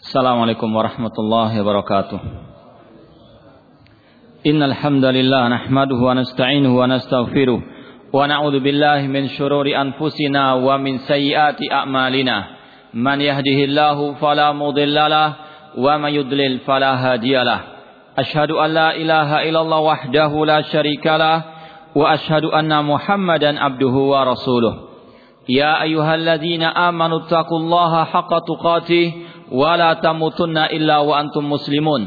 Assalamualaikum warahmatullahi wabarakatuh. Innal hamdalillah nahmaduhu wa nasta'inuhu wa nastaghfiruh wa na'udzu billahi min shururi anfusina wa min sayyiati a'malina. Man yahdihillahu fala mudilla lahu wa may yudlil fala hadiyalah. Asyhadu an la ilaha illallah wahdahu la syarika lah wa asyhadu anna Muhammadan abduhu wa rasuluh. Ya ayyuhalladzina amanu taqullaha haqqa tuqatih wa la tamutunna illa wa antum muslimun.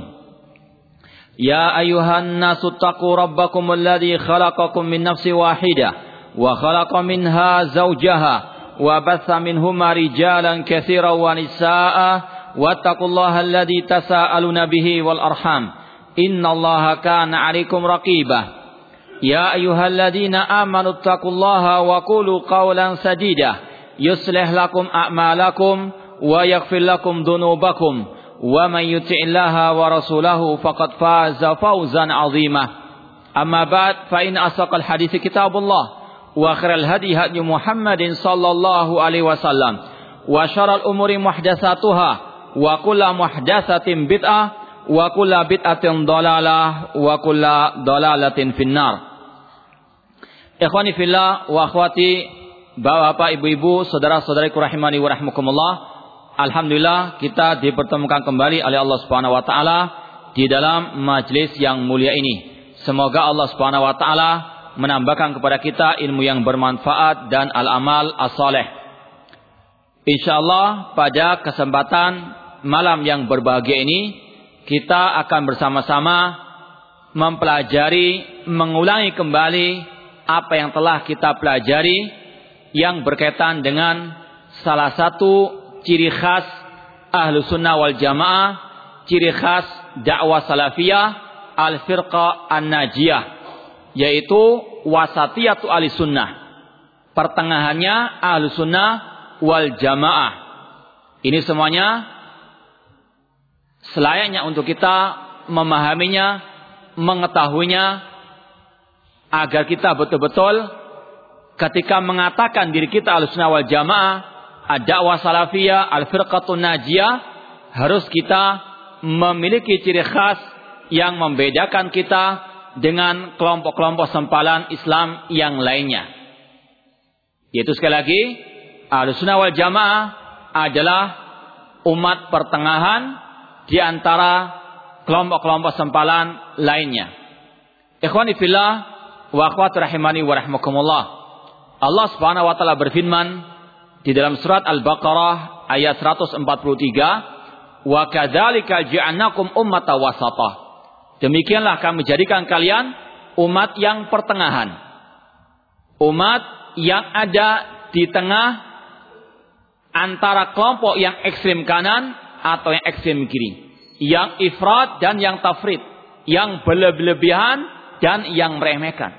Ya ayyuhan nasu taqu rabbakum alladzi khalaqakum min nafsin wahidah wa khalaqa minha zawjaha wa batha minhuma rijalan katsiran wa nisaa'a wattaqullaha alladzi tasaaluna bihi wal arham innallaha kana 'alaikum raqibah. Ya ayyuhalladzina amanu taqullaha wa qulu qawlan sadida yuslih lakum a'malakum wa yaghfir lakum dhunubakum wa man yuti'illaha wa rasulahu faqad faza fawzan 'azima. Amma ba'd, fa in asaqal hadits kitabullah wa khairal hadi hadi Muhammadin sallallahu alaihi wasallam wa syarrul umuri muhdatsatuha wa kullu muhdatsatin bid'ah wa kullu bid'atin dhalalah wa kullu dhalalatin finnar. Ikhwani fillah wa akhwati, bapak, ibu-ibu, saudara-saudariku rahimani wa rahmakumullah. Alhamdulillah kita dipertemukan kembali oleh Allah Subhanahu wa taala di dalam majlis yang mulia ini. Semoga Allah Subhanahu wa taala menambahkan kepada kita ilmu yang bermanfaat dan al-amal as-saleh. Insyaallah pada kesempatan malam yang berbahagia ini kita akan bersama-sama mempelajari, mengulangi kembali apa yang telah kita pelajari yang berkaitan dengan salah satu ciri khas Ahlus Sunnah wal Jamaah, ciri khas dakwah salafiyah al-firqah an-najiyah, yaitu wasatiyatu ahli sunnah, pertengahannya Ahlus Sunnah wal Jamaah. Ini semuanya selayaknya untuk kita memahaminya, mengetahuinya, agar kita betul-betul ketika mengatakan diri kita Ahlus Sunnah wal Jamaah, ad-da'wah salafiyah, al-firqatun najiyah, harus kita memiliki ciri khas yang membedakan kita dengan kelompok-kelompok sempalan Islam yang lainnya. Yaitu sekali lagi, Ahlus Sunnah wal Jamaah adalah umat pertengahan di antara kelompok-kelompok sempalan lainnya. Ikhwani fillah wa akhwat rahimani wa rahmakumullah. Allah Subhanahu wa taala berfirman di dalam surat Al-Baqarah ayat 143, wa kadzalika ja'alnakum ummatan wasatah. Demikianlah kami jadikan kalian umat yang pertengahan. Umat yang ada di tengah antara kelompok yang ekstrem kanan atau yang ekstrem kiri, yang ifrat dan yang tafrid, yang berlebihan dan yang meremehkan.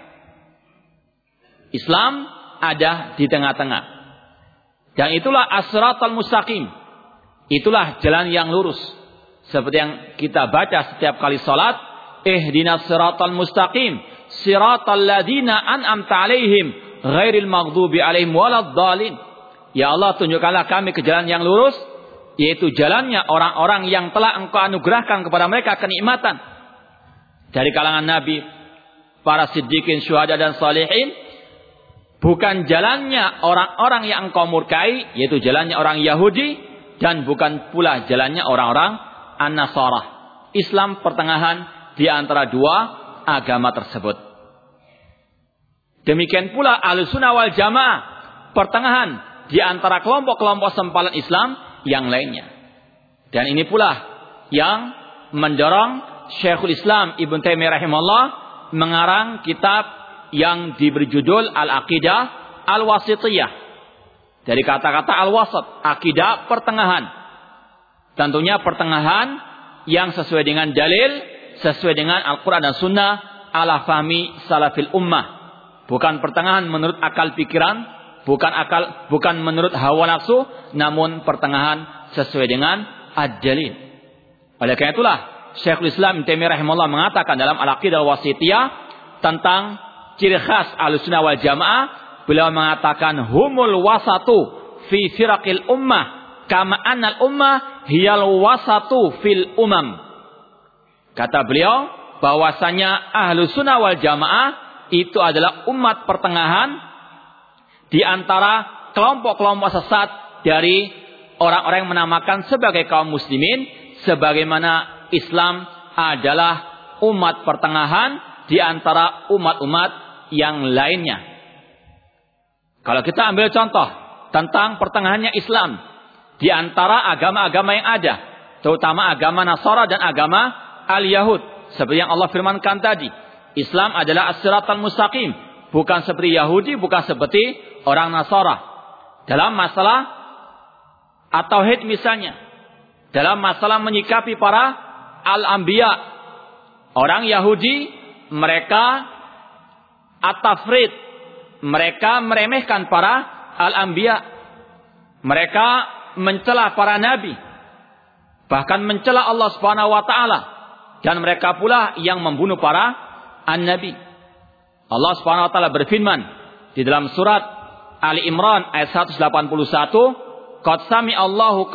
Islam ada di tengah-tengah. Dan itulah as-siratal mustaqim. Itulah jalan yang lurus. Seperti yang kita baca setiap kali salat, ihdinas siratal mustaqim, siratal ladzina an'amta 'alaihim, ghairil maghdubi 'alaihim waladdallin. Ya Allah, tunjukkanlah kami ke jalan yang lurus, yaitu jalannya orang-orang yang telah Engkau anugerahkan kepada mereka kenikmatan dari kalangan nabi, para siddiqin, syuhada dan salihin. Bukan jalannya orang-orang yang Engkau murkai, yaitu jalannya orang Yahudi, dan bukan pula jalannya orang-orang An-Nasarah. Islam pertengahan di antara dua agama tersebut. Demikian pula Ahlus Sunnah wal Jamaah, pertengahan di antara kelompok-kelompok sempalan Islam yang lainnya. Dan ini pula yang mendorong Syekhul Islam Ibnu Taimiyah rahimahullah mengarang kitab yang diberi judul Al-Aqidah Al-Wasitiyah. Dari kata-kata al-wasat, akidah pertengahan. Tentunya pertengahan yang sesuai dengan dalil, sesuai dengan Al-Quran dan Sunnah, ala fahmi salafil ummah. Bukan pertengahan menurut akal pikiran, bukan menurut hawa nafsu, namun pertengahan sesuai dengan ad-dalil. Oleh karena itulah Syekhul Islam Ibnu Taimiyah rahimahullah mengatakan dalam Al-Aqidah Al-Wasitiyah tentang ciri khas Ahlus Sunnah wal Jamaah, beliau mengatakan humul wasatu fi firaqil ummah kama annal ummah hiyal wasatu fil umam. Kata beliau bahwasanya Ahlus Sunnah wal Jamaah itu adalah umat pertengahan di antara kelompok-kelompok sesat dari orang-orang yang menamakan sebagai kaum muslimin, sebagaimana Islam adalah umat pertengahan di antara umat-umat yang lainnya. Kalau kita ambil contoh tentang pertengahannya Islam di antara agama-agama yang ada, terutama agama Nasara dan agama Al-Yahud, seperti yang Allah firmankan tadi, Islam adalah as-siratal mustaqim, bukan seperti Yahudi, bukan seperti orang Nasara. Dalam masalah at-tauhid misalnya, dalam masalah menyikapi para al-anbiya, orang Yahudi mereka at-tafrid, mereka meremehkan para al-anbiya, mereka mencela para nabi, bahkan mencela Allah Subhanahu wa taala, dan mereka pula yang membunuh para an-nabi. Allah Subhanahu wa taala berfirman di dalam surat Ali Imran ayat 181, Qad sami Allahu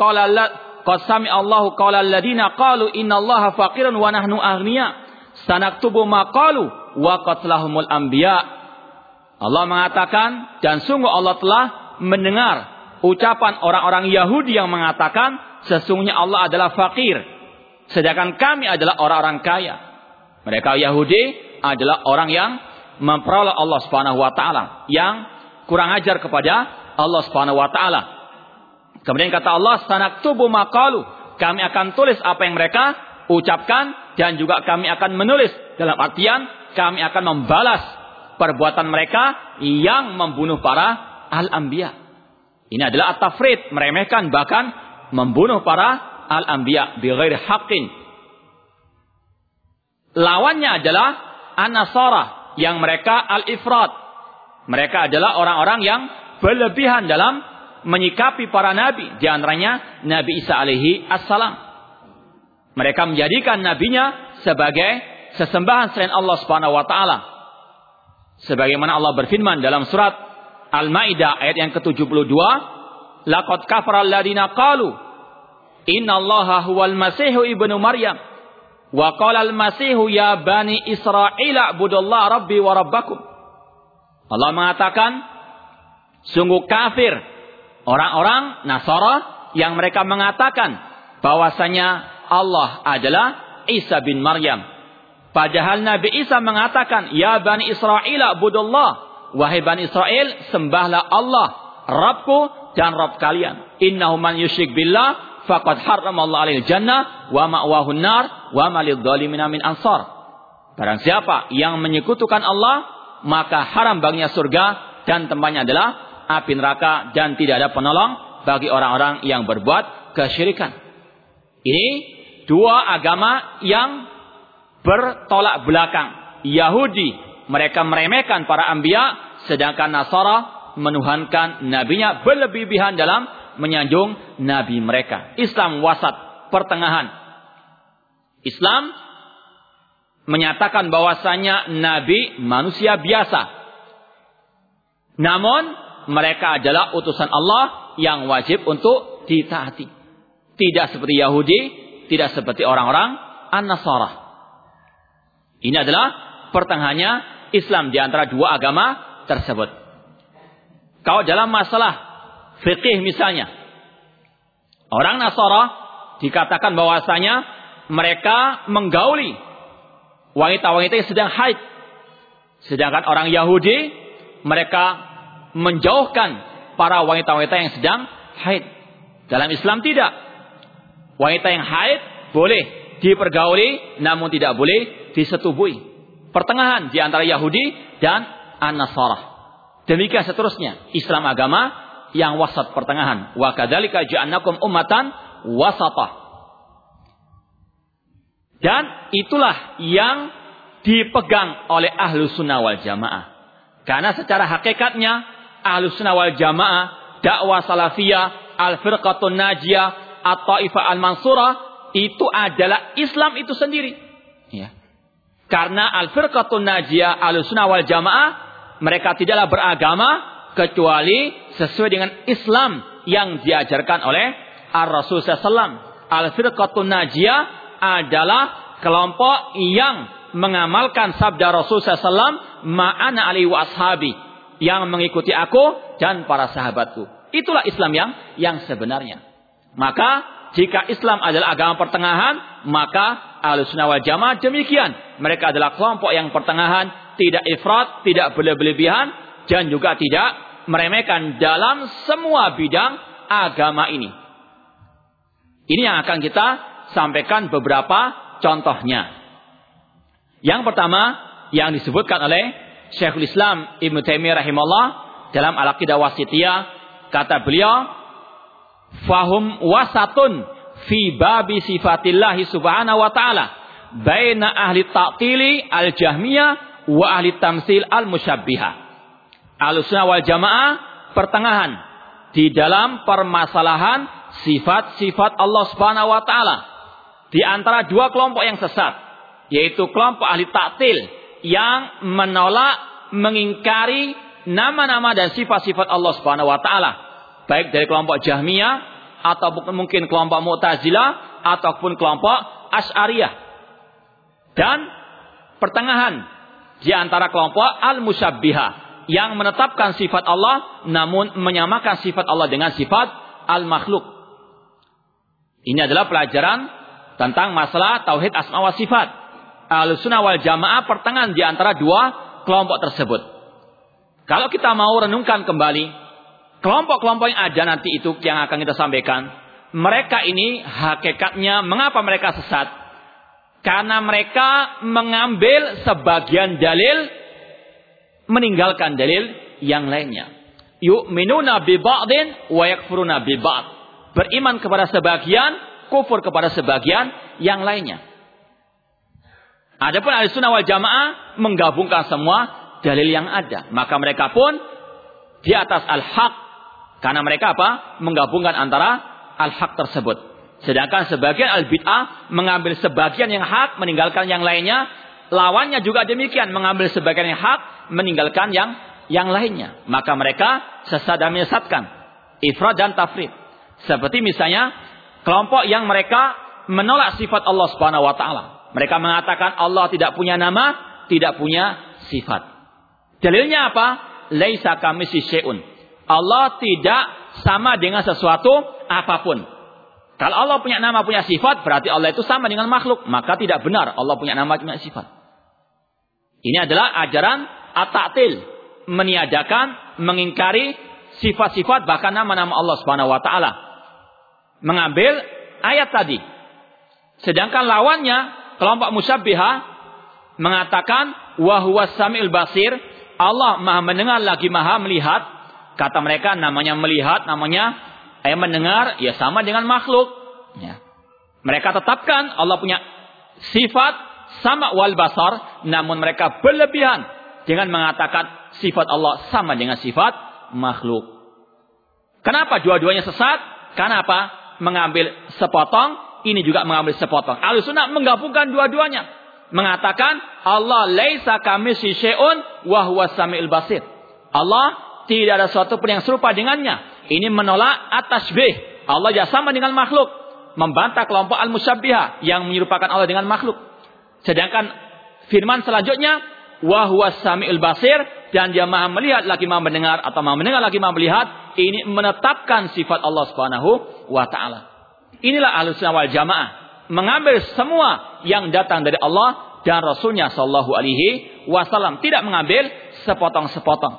qala alladziina qalu innallaha faqirun wa nahnu aghniya sanaktubu ma qalu wa qatlahumul anbiya. Allah mengatakan, dan sungguh Allah telah mendengar ucapan orang-orang Yahudi yang mengatakan sesungguhnya Allah adalah fakir, sedangkan kami adalah orang-orang kaya. Mereka Yahudi adalah orang yang memperoleh Allah Subhanahu wa taala, yang kurang ajar kepada Allah Subhanahu wa taala. Kemudian kata Allah, sanaktubu maqalu, kami akan tulis apa yang mereka ucapkan, dan juga kami akan menulis, dalam artian kami akan membalas perbuatan mereka yang membunuh para al-anbiya. Ini adalah at-tafrid, meremehkan bahkan membunuh para al-anbiya bighairi haqqin. Lawannya adalah an-nasara, yang mereka al-ifrat. Mereka adalah orang-orang yang berlebihan dalam menyikapi para nabi, di antaranya Nabi Isa alaihi assalam. Mereka menjadikan nabinya sebagai sesembahan selain Allah Subhanahu wa taala. Sebagaimana Allah berfirman dalam surat Al-Maidah ayat yang ke-72, laqad kafara alladziina qalu innallaha huwal masiihu ibnu maryam wa qala al-masiihu ya bani israila ibudullaha rabbi wa rabbakum. Allah mengatakan, sungguh kafir orang-orang Nasara yang mereka mengatakan bahwasanya Allah adalah Isa bin Maryam. Padahal Nabi Isa mengatakan, ya Bani Israel ibudullah, wahai Bani Israel, sembahlah Allah, Rabbku dan Rabb kalian. Innahu man yusyrik billah faqad harramallahu alaihi jannah wa ma'wahun nar wa ma lidzalimina min ansar. Barang siapa yang menyekutukan Allah, maka haram baginya surga dan tempatnya adalah api neraka, dan tidak ada penolong bagi orang-orang yang berbuat kesyirikan. Ini dua agama yang bertolak belakang. Yahudi mereka meremehkan para anbiya, sedangkan Nasara menuhankan nabinya, berlebihan dalam menyanjung nabi mereka. Islam wasat, pertengahan. Islam menyatakan bahwasanya nabi manusia biasa, namun mereka adalah utusan Allah yang wajib untuk ditaati. Tidak seperti Yahudi, tidak seperti orang-orang An-Nasara. Ini adalah pertengahannya Islam di antara dua agama tersebut. Kalau dalam masalah fikih misalnya, orang Nasara dikatakan bahwasanya mereka menggauli wanita-wanita yang sedang haid. Sedangkan orang Yahudi mereka menjauhkan para wanita-wanita yang sedang haid. Dalam Islam tidak. Wanita yang haid boleh dipergauli, namun tidak boleh disetubui. Pertengahan di antara Yahudi dan An-Nasara. Demikian seterusnya. Islam agama yang wasat, pertengahan. Wa kadzalika ja'alnakum ummatan wasatah. Dan itulah yang dipegang oleh Ahlus Sunnah wal Jamaah. Karena secara hakikatnya Ahlus Sunnah wal Jamaah, dakwah salafiyah, al-firqatun najiyah, at-taifah al-mansurah, itu adalah Islam itu sendiri. Ya. Karena al-firqatun najiyah, Ahlus Sunnah wal Jamaah, mereka tidaklah beragama kecuali sesuai dengan Islam yang diajarkan oleh Ar-Rasul SAW. Al-firqatun najiyah adalah kelompok yang mengamalkan sabda Rasul SAW, ma'ana alaihi wa ashabi, yang mengikuti aku dan para sahabatku. Itulah Islam yang sebenarnya. Maka jika Islam adalah agama pertengahan, maka Ahlussunnah wal Jamaah demikian. Mereka adalah kelompok yang pertengahan, tidak ifrat, tidak berlebihan, dan juga tidak meremehkan dalam semua bidang agama ini. Ini yang akan kita sampaikan beberapa contohnya. Yang pertama yang disebutkan oleh Syekhul Islam Ibnu Taimiyah rahimahullah dalam Al-Aqidah Wasithiyah, kata beliau, fahum wasatun fi babi sifatillahi subhanahu wa ta'ala baina ahli ta'tili al-jahmiyah wa ahli tamsil al-musyabbihah. Ahlussunnah wal Jamaah pertengahan di dalam permasalahan sifat-sifat Allah Subhanahu wa taala di antara dua kelompok yang sesat, yaitu kelompok ahli ta'til yang menolak, mengingkari nama-nama dan sifat-sifat Allah Subhanahu wa taala, baik dari kelompok Jahmiyah ataupun mungkin kelompok Mu'tazilah ataupun kelompok Asy'ariyah, dan pertengahan di antara kelompok al-musyabbihah yang menetapkan sifat Allah namun menyamakan sifat Allah dengan sifat al-makhluk. Ini adalah pelajaran tentang masalah tauhid asma wa sifat. Ahlussunnah wal Jamaah pertengahan di antara dua kelompok tersebut. Kalau kita mau renungkan kembali kelompok-kelompok yang ada nanti itu yang akan kita sampaikan, mereka ini hakikatnya mengapa mereka sesat? Karena mereka mengambil sebagian dalil, meninggalkan dalil yang lainnya. Yu'minuna bi ba'din wa yakfuruna bi ba'd. Beriman kepada sebagian, kufur kepada sebagian yang lainnya. Adapun Ahlussunnah wal Jamaah menggabungkan semua dalil yang ada. Maka mereka pun di atas al-haq. Karena mereka apa? Menggabungkan antara al-haq tersebut. Sedangkan sebagian al-bid'ah mengambil sebagian yang hak, meninggalkan yang lainnya. Lawannya juga demikian, mengambil sebagian yang hak, meninggalkan yang lainnya. Maka mereka sesat dan menyesatkan. Ifrat dan tafrid. Seperti misalnya kelompok yang mereka menolak sifat Allah Subhanahu wa taala. Mereka mengatakan Allah tidak punya nama, tidak punya sifat. Dalilnya apa? Laisa kamitslihi syai'un. Allah tidak sama dengan sesuatu apapun. Kalau Allah punya nama, punya sifat, berarti Allah itu sama dengan makhluk. Maka tidak benar Allah punya nama, punya sifat. Ini adalah ajaran at-ta'til, meniadakan, mengingkari sifat-sifat bahkan nama-nama Allah Subhanahu wa taala. Mengambil ayat tadi. Sedangkan lawannya kelompok musyabbihah mengatakan wa huwas samiul basir, Allah Maha mendengar lagi Maha melihat. Kata mereka namanya melihat, namanya mendengar, ya sama dengan makhluk. Ya. Mereka tetapkan Allah punya sifat sama wal basar, namun mereka berlebihan dengan mengatakan sifat Allah sama dengan sifat makhluk. Kenapa dua-duanya sesat? Karena apa? Mengambil sepotong, ini juga mengambil sepotong. Ahlussunnah menggabungkan dua-duanya. Mengatakan Allah laisa kamitslihi syai'un wa huwas samiul basir. Allah tidak ada sesuatu pun yang serupa dengannya. Ini menolak at-tasybih. Allah tidak sama dengan makhluk. Membantah kelompok al-musyabbihah yang menyerupakan Allah dengan makhluk. Sedangkan firman selanjutnya wa huwas samiul basir, dan dia Maha melihat lagi Maha mendengar, atau Maha mendengar lagi Maha melihat. Ini menetapkan sifat Allah Subhanahu wa taala. Inilah Ahlussunnah wal Jamaah, mengambil semua yang datang dari Allah dan Rasulnya sallallahu alaihi wasallam, tidak mengambil sepotong-sepotong.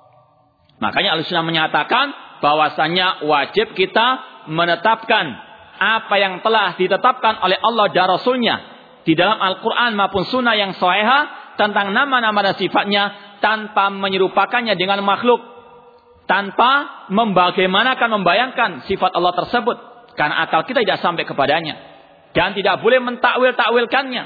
Makanya Ahlussunnah menyatakan bahwasanya wajib kita menetapkan apa yang telah ditetapkan oleh Allah dan Rasulnya di dalam Al-Quran maupun Sunnah yang sahihah tentang nama-nama dan sifatnya, tanpa menyerupakannya dengan makhluk, tanpa membayangkan sifat Allah tersebut, karena akal kita tidak sampai kepadanya, dan tidak boleh mentakwil-takwilkannya,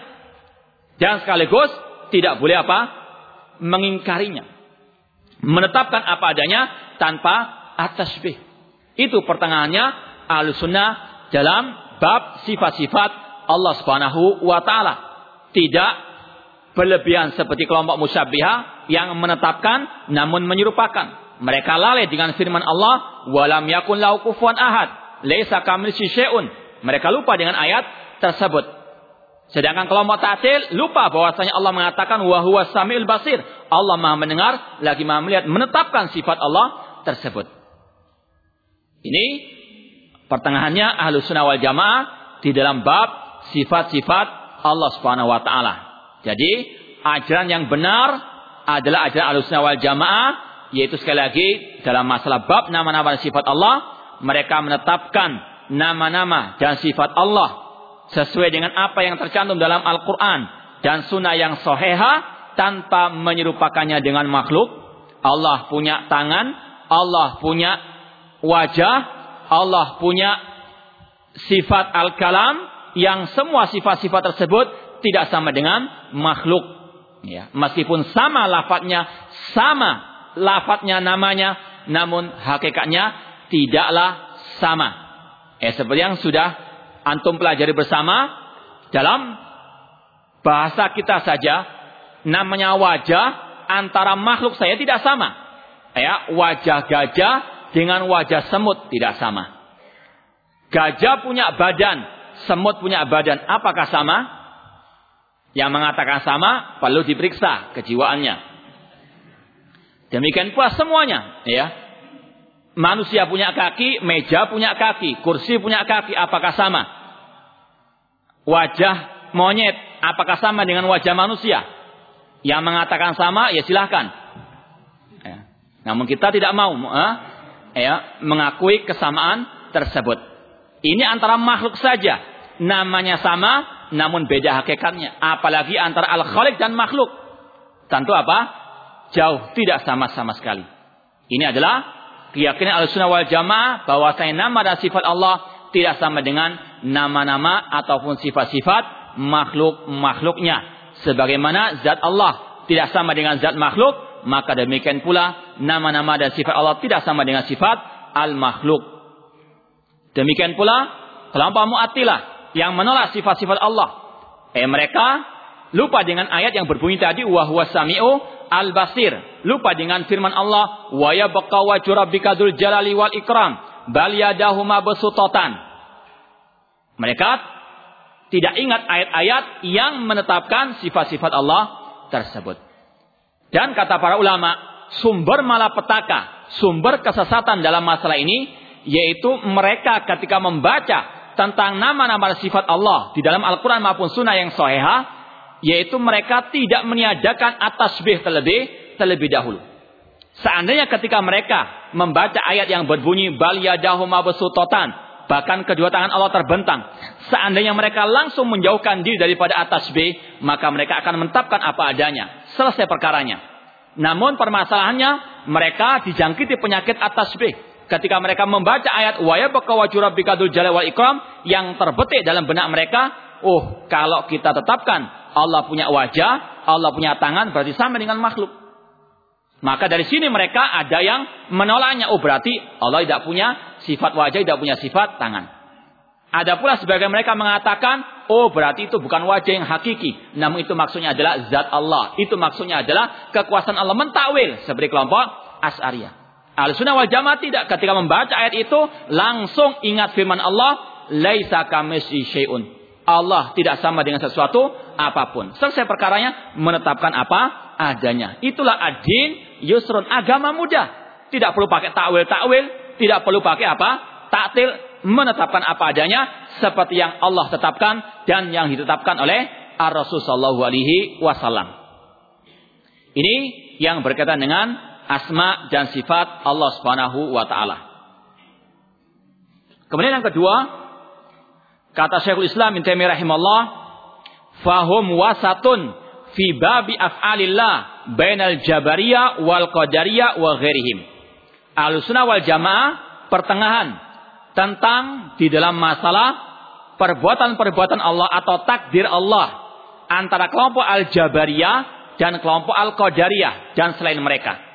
dan sekaligus tidak boleh mengingkarinya. Menetapkan apa adanya tanpa at-tasybih. Itu pertengahannya Ahlussunnah dalam bab sifat-sifat Allah Subhanahu wa taala. Tidak berlebihan seperti kelompok musyabbihah yang menetapkan namun menyerupakan. Mereka lalai dengan firman Allah, walam yakun lahu kufuwan ahad. laisa kamitslihi syai'un. Mereka lupa dengan ayat tersebut. Sedangkan kelompok ta'til lupa bahwasanya Allah mengatakan wa huwas samiul basir. Allah Maha mendengar, lagi Maha melihat, menetapkan sifat Allah tersebut. Ini pertengahannya Ahlussunnah wal Jamaah di dalam bab sifat-sifat Allah Subhanahu wa taala. Jadi, ajaran yang benar adalah ajaran Ahlussunnah wal Jamaah, yaitu sekali lagi dalam masalah bab nama-nama dan sifat Allah, mereka menetapkan nama-nama dan sifat Allah sesuai dengan apa yang tercantum dalam Al-Quran dan sunnah yang sahihah tanpa menyerupakannya dengan makhluk. Allah punya tangan, Allah punya wajah, Allah punya sifat al-kalam yang semua sifat-sifat tersebut tidak sama dengan makhluk. Ya, meskipun sama lafadznya namanya, namun hakikatnya tidaklah sama. Seperti yang sudah antum pelajari bersama dalam bahasa kita saja, namanya wajah antara makhluk saya tidak sama. Wajah gajah dengan wajah semut tidak sama. Gajah punya badan, semut punya badan. Apakah sama? Yang mengatakan sama perlu diperiksa kejiwaannya. Demikian pula semuanya, Manusia punya kaki, meja punya kaki, kursi punya kaki, apakah sama? Wajah monyet, apakah sama dengan wajah manusia? Yang mengatakan sama, ya silahkan. Namun kita tidak mau mengakui kesamaan tersebut. Ini antara makhluk saja, namanya sama, namun beda hakikatnya. Apalagi antara al-khaliq dan makhluk. Tentu apa? Jauh, tidak sama-sama sekali. Ini adalah keyakinan Ahlussunnah wal Jamaah bahwasanya nama dan sifat Allah tidak sama dengan nama-nama ataupun sifat-sifat makhluk-makhluknya. Sebagaimana zat Allah tidak sama dengan zat makhluk, maka demikian pula nama-nama dan sifat Allah tidak sama dengan sifat al-makhluk. Demikian pula kelompok Mu'attilah yang menolak sifat-sifat Allah. Mereka lupa dengan ayat yang berbunyi tadi wa huwas sami'u al-basir. Lupa dengan firman Allah wa yabqa wajhu rabbika dzul jalali wal ikram bal yadahu mabsutatan. Mereka tidak ingat ayat-ayat yang menetapkan sifat-sifat Allah tersebut. Dan kata para ulama, sumber malapetaka, sumber kesesatan dalam masalah ini yaitu mereka ketika membaca tentang nama-nama sifat Allah di dalam Al-Quran maupun sunnah yang sahihah, yaitu mereka tidak meniadakan at-tasbih terlebih dahulu. Seandainya ketika mereka membaca ayat yang berbunyi bal yadahu mabsutatan, bahkan kedua tangan Allah terbentang, seandainya mereka langsung menjauhkan diri daripada at-tasbih, maka mereka akan menetapkan apa adanya, selesai perkaranya. Namun permasalahannya mereka dijangkiti penyakit at-tasbih. Ketika mereka membaca ayat wa yabqa wajhu rabbika dzul jalali wal ikram, yang terbetik dalam benak mereka, kalau kita tetapkan Allah punya wajah, Allah punya tangan, berarti sama dengan makhluk. Maka dari sini mereka ada yang menolaknya. Berarti Allah tidak punya sifat wajah, tidak punya sifat tangan. Ada pula sebagian mereka mengatakan, berarti itu bukan wajah yang hakiki, namun itu maksudnya adalah zat Allah. Itu maksudnya adalah kekuasaan Allah, mentakwil seperti kelompok Asy'ariyah. Ahlussunnah wal Jamaah tidak, ketika membaca ayat itu langsung ingat firman Allah, laisa kamitslihi syai'un. Allah tidak sama dengan sesuatu apapun. Selesai perkaranya, menetapkan apa adanya. Itulah ad-din yusrun, agama mudah. Tidak perlu pakai takwil-takwil, tidak perlu pakai apa? Ta'til, menetapkan apa adanya seperti yang Allah tetapkan dan yang ditetapkan oleh Ar-Rasul sallallahu alaihi wasallam. Ini yang berkaitan dengan asma dan sifat Allah Subhanahu wa taala. Kemudian yang kedua, kata Syekhul Islam Ibnu Taimiyah rahimahullah, fahum wasatun fi babi af'alillah bainal jabariyah wal qadariyah wa ghairihim. Ahlussunnah wal Jamaah pertengahan tentang di dalam masalah perbuatan-perbuatan Allah atau takdir Allah antara kelompok al-jabariyah dan kelompok al-qadariyah dan selain mereka.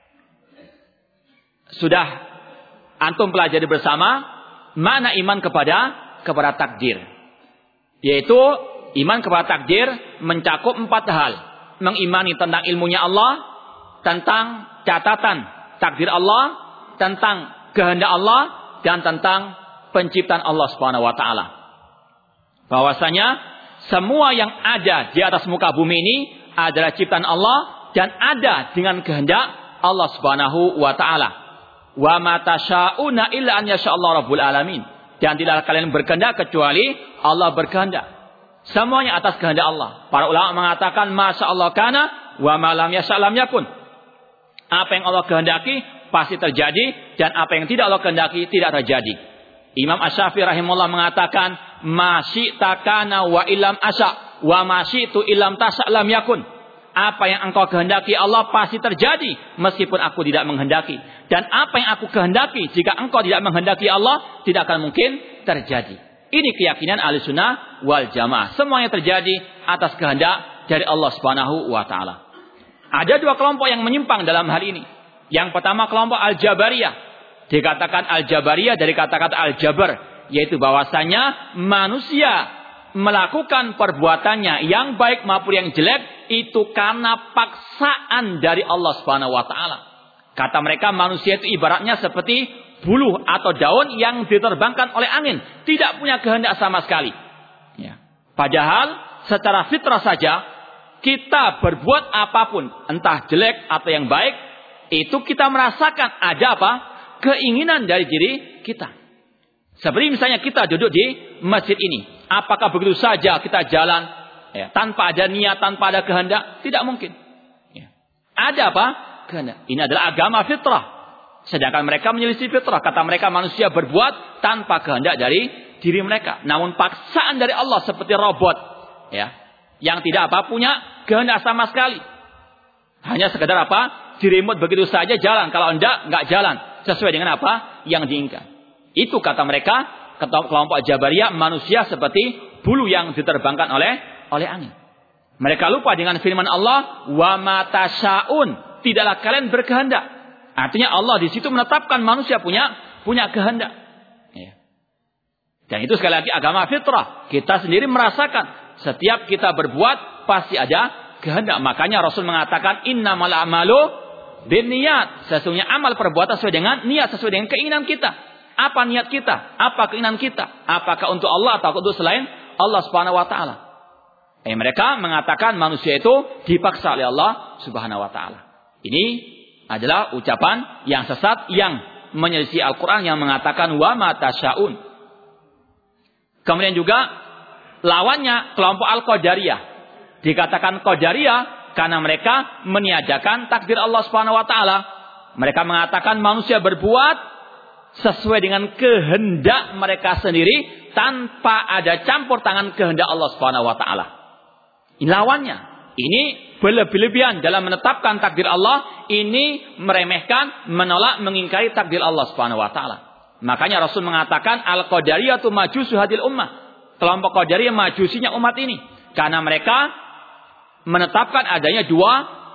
Sudah antum pelajari bersama makna iman kepada takdir. Yaitu iman kepada takdir mencakup 4 hal. Mengimani tentang ilmunya Allah, tentang catatan takdir Allah, tentang kehendak Allah, dan tentang penciptaan Allah Subhanahu wa taala. Bahwasanya semua yang ada di atas muka bumi ini adalah ciptaan Allah dan ada dengan kehendak Allah Subhanahu wa taala. Wa ma tasyauna illa an yasha'allahu rabbul alamin. Dan tidaklah kalian berkehendak kecuali Allah berkehendak. Semuanya atas kehendak Allah. Para ulama mengatakan masya Allah kana wa ma lam yasha' lam yakun. Apa yang Allah kehendaki pasti terjadi dan apa yang tidak Allah kehendaki tidak terjadi. Imam Asy-Syafi'i rahimahullah mengatakan masyi'ta kana wa illam asya' wa masyi'tu illam tasya' lam yakun. Apa yang engkau kehendaki Allah pasti terjadi meskipun aku tidak menghendaki. Dan apa yang aku kehendaki jika engkau tidak menghendaki Allah tidak akan mungkin terjadi. Ini keyakinan Ahlussunnah wal Jamaah. Semuanya terjadi atas kehendak dari Allah Subhanahu wa taala. Ada dua kelompok yang menyimpang dalam hal ini. Yang pertama kelompok Al-Jabariyah. Dikatakan Al-Jabariyah dari kata-kata Al-Jabar, yaitu bahwasanya manusia melakukan perbuatannya yang baik maupun yang jelek itu karena paksaan dari Allah Subhanahu wa taala. Kata mereka manusia itu ibaratnya seperti buluh atau daun yang diterbangkan oleh angin, tidak punya kehendak sama sekali. Ya. Padahal secara fitrah saja kita berbuat apapun, entah jelek atau yang baik, itu kita merasakan ada apa? Keinginan dari diri kita. Seperti misalnya kita duduk di masjid ini. Apakah begitu saja kita jalan ya, tanpa ada niat, tanpa ada kehendak? Tidak mungkin. Ya. Ada apa? Kehendak. Ini adalah agama fitrah. Sedangkan mereka menyelisih fitrah. Kata mereka manusia berbuat tanpa kehendak dari diri mereka. Namun paksaan dari Allah seperti robot. Ya, yang tidak apa punya kehendak sama sekali. Hanya sekedar apa? Diremut begitu saja jalan. Kalau enggak jalan. Sesuai dengan apa yang diinginkan. Itu kata mereka, kelompok Jabariyah, manusia seperti bulu yang diterbangkan oleh angin. Mereka lupa dengan firman Allah, wa ma tasyaun, tidaklah kalian berkehendak. Artinya Allah di situ menetapkan manusia punya kehendak. Ya. Dan itu sekali lagi agama fitrah. Kita sendiri merasakan setiap kita berbuat pasti ada kehendak. Makanya Rasul mengatakan innamal a'malu binniyat. Sesungguhnya amal perbuatan sesuai dengan niat, sesuai dengan keinginan kita. Apa niat kita? Apa keinginan kita? Apakah untuk Allah atau untuk selain Allah Subhanahu wa taala? Mereka mengatakan manusia itu dipaksa oleh Allah Subhanahu wa taala. Ini adalah ucapan yang sesat yang menyelisih Al-Qur'an yang mengatakan wa ma tasyaun. Kemudian juga lawannya kelompok Al-Qadariyah. Dikatakan Qadariyah karena mereka meniadakan takdir Allah Subhanahu wa taala. Mereka mengatakan manusia berbuat sesuai dengan kehendak mereka sendiri tanpa ada campur tangan kehendak Allah Subhanahu wa taala. Ini lawannya. Ini berlebih-lebihan dalam menetapkan takdir Allah, ini meremehkan, menolak, mengingkari takdir Allah Subhanahu wa taala. Makanya Rasul mengatakan al-qadariyatu majusu hadil ummah. Kelompok Qadariyah majusinya umat ini karena mereka menetapkan adanya dua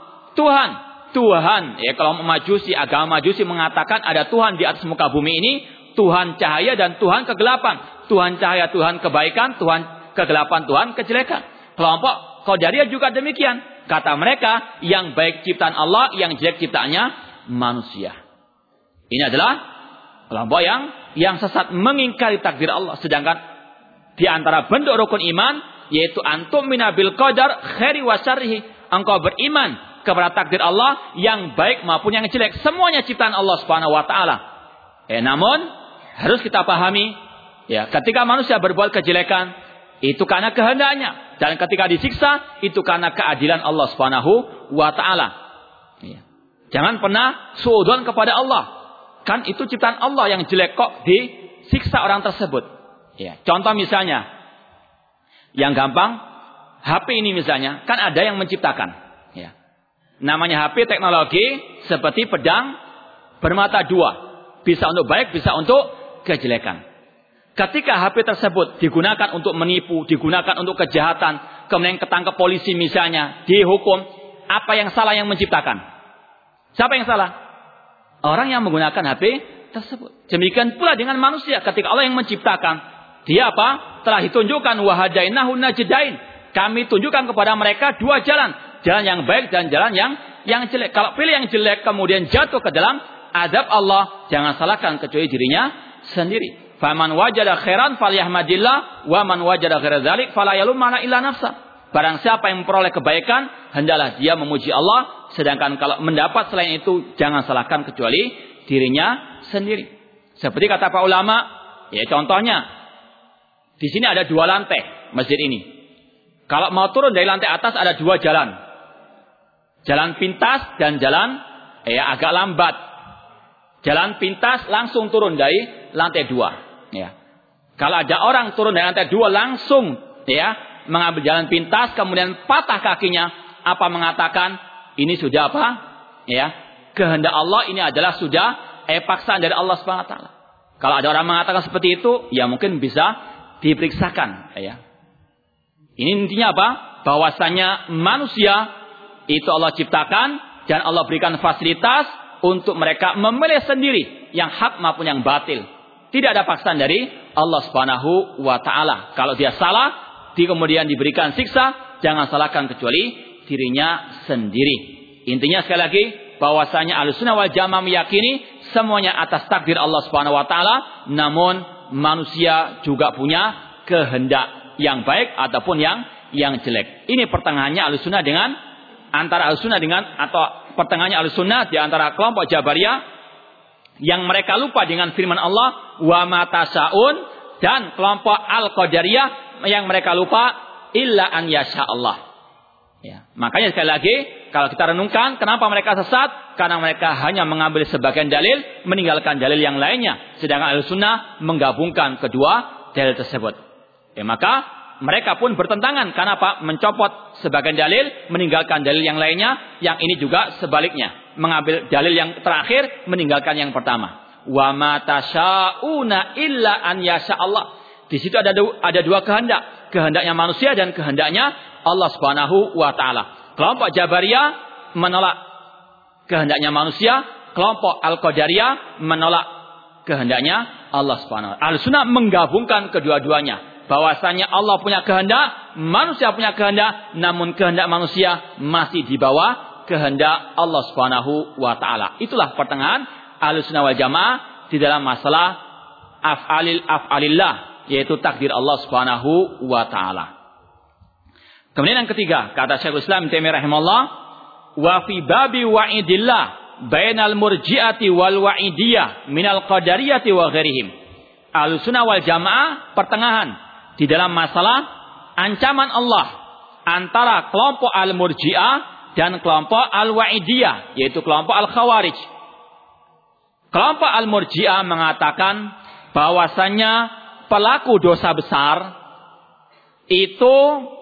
Tuhan. Ya, kalau Majusi, agama Majusi mengatakan ada Tuhan di atas muka bumi ini, Tuhan cahaya dan Tuhan kegelapan. Tuhan cahaya, Tuhan kebaikan, Tuhan kegelapan, Tuhan kejelekan. Kelompok Qadariyah juga demikian. Kata mereka, yang baik ciptaan Allah, yang jelek ciptaannya manusia. Ini adalah kelompok yang sesat mengingkari takdir Allah. Sedangkan di antara bentuk rukun iman yaitu antum minabil qadar khairi wa syarrihi. Engkau beriman kepada takdir Allah yang baik maupun yang jelek. Semuanya ciptaan Allah Subhanahu wa taala. Namun harus kita pahami ya, ketika manusia berbuat kejelekan itu karena kehendaknya dan ketika disiksa itu karena keadilan Allah Subhanahu wa taala. Ya. Jangan pernah suudzon kepada Allah. Kan itu ciptaan Allah yang jelek kok disiksa orang tersebut. Ya, contoh misalnya yang gampang, HP ini misalnya, kan ada yang menciptakan. Ya. Namanya HP teknologi seperti pedang bermata dua. Bisa untuk baik, bisa untuk kejelekan. Ketika HP tersebut digunakan untuk menipu, digunakan untuk kejahatan, kemudian ketangkep polisi misalnya, dihukum, apa yang salah yang menciptakan? Siapa yang salah? Orang yang menggunakan HP tersebut. Demikian pula dengan manusia, ketika Allah yang menciptakan, dia apa? Telah ditunjukkan wahadainahu najdain. Kami tunjukkan kepada mereka dua jalan. Jalan yang baik dan jalan yang jelek. Kalau pilih yang jelek kemudian jatuh ke dalam azab Allah, jangan salahkan kecuali dirinya sendiri. Faman wajada khairan falyahmadillah wa man wajada ghaira dzalik fala yalumma illa nafsa. Barang siapa yang memperoleh kebaikan, hendaklah dia memuji Allah, sedangkan kalau mendapat selain itu jangan salahkan kecuali dirinya sendiri. Seperti kata para ulama, ya contohnya di sini ada 2 lantai masjid ini. Kalau mau turun dari lantai atas ada 2 jalan. Jalan pintas dan jalan agak lambat. Jalan pintas langsung turun dari lantai 2. Ya. Kalau ada orang turun dari lantai 2 langsung mengambil jalan pintas kemudian patah kakinya, apa mengatakan ini sudah apa? Kehendak Allah, ini adalah sudah paksaan dari Allah Subhanahu wa taala. Kalau ada orang mengatakan seperti itu, ya mungkin bisa diperiksakan, Ini intinya apa? Bahwasanya manusia itu Allah ciptakan dan Allah berikan fasilitas untuk mereka memilih sendiri yang hak maupun yang batil. Tidak ada paksaan dari Allah Subhanahu wa taala. Kalau dia salah, kemudian diberikan siksa, jangan salahkan kecuali dirinya sendiri. Intinya sekali lagi, bahwasanya Ahlussunnah wal Jamaah meyakini semuanya atas takdir Allah Subhanahu wa taala, namun manusia juga punya kehendak yang baik ataupun yang jelek. Ini pertengahannya Ahlussunnah dengan antara Ahlussunnah dengan atau pertengahannya Ahlussunnah di antara kelompok Jabariyah yang mereka lupa dengan firman Allah wa ma tasyaun, dan kelompok Al-Qadariyah yang mereka lupa illa an yasha Allah. Makanya sekali lagi kalau kita renungkan kenapa mereka sesat, karena mereka hanya mengambil sebagian dalil, meninggalkan dalil yang lainnya, sedangkan Ahlussunnah menggabungkan kedua dalil tersebut. Maka mereka pun bertentangan, karena apa? Mencopot sebagian dalil, meninggalkan dalil yang lainnya. Yang ini juga sebaliknya, mengambil dalil yang terakhir, meninggalkan yang pertama. Wa ma tasyauna illa an yasha Allah. Di situ ada 2 kehendak. Kehendaknya manusia dan kehendaknya Allah Subhanahu wa taala. Kelompok Jabariyah menolak kehendaknya manusia, kelompok Al-Qadariyah menolak kehendaknya Allah Subhanahu wa taala. Ahlussunnah menggabungkan kedua-duanya. Bahwasanya Allah punya kehendak, manusia punya kehendak, namun kehendak manusia masih di bawah kehendak Allah Subhanahu wa taala. Itulah pertengahan Ahlussunnah wal Jamaah di dalam masalah af'alillah, yaitu takdir Allah Subhanahu wa taala. Kemudian yang ketiga, kata Syekhul Islam Taimiyah rahimahullah, wa fi babi wa'idillah bainal murji'ati wal wa'idiyah minal qadariyati wa ghairihim. Ahlussunnah wal Jamaah pertengahan di dalam masalah ancaman Allah antara kelompok al-murji'ah dan kelompok al-wa'idiyah, yaitu kelompok al-khawarij. Kelompok al-murji'ah mengatakan bahwasanya pelaku dosa besar itu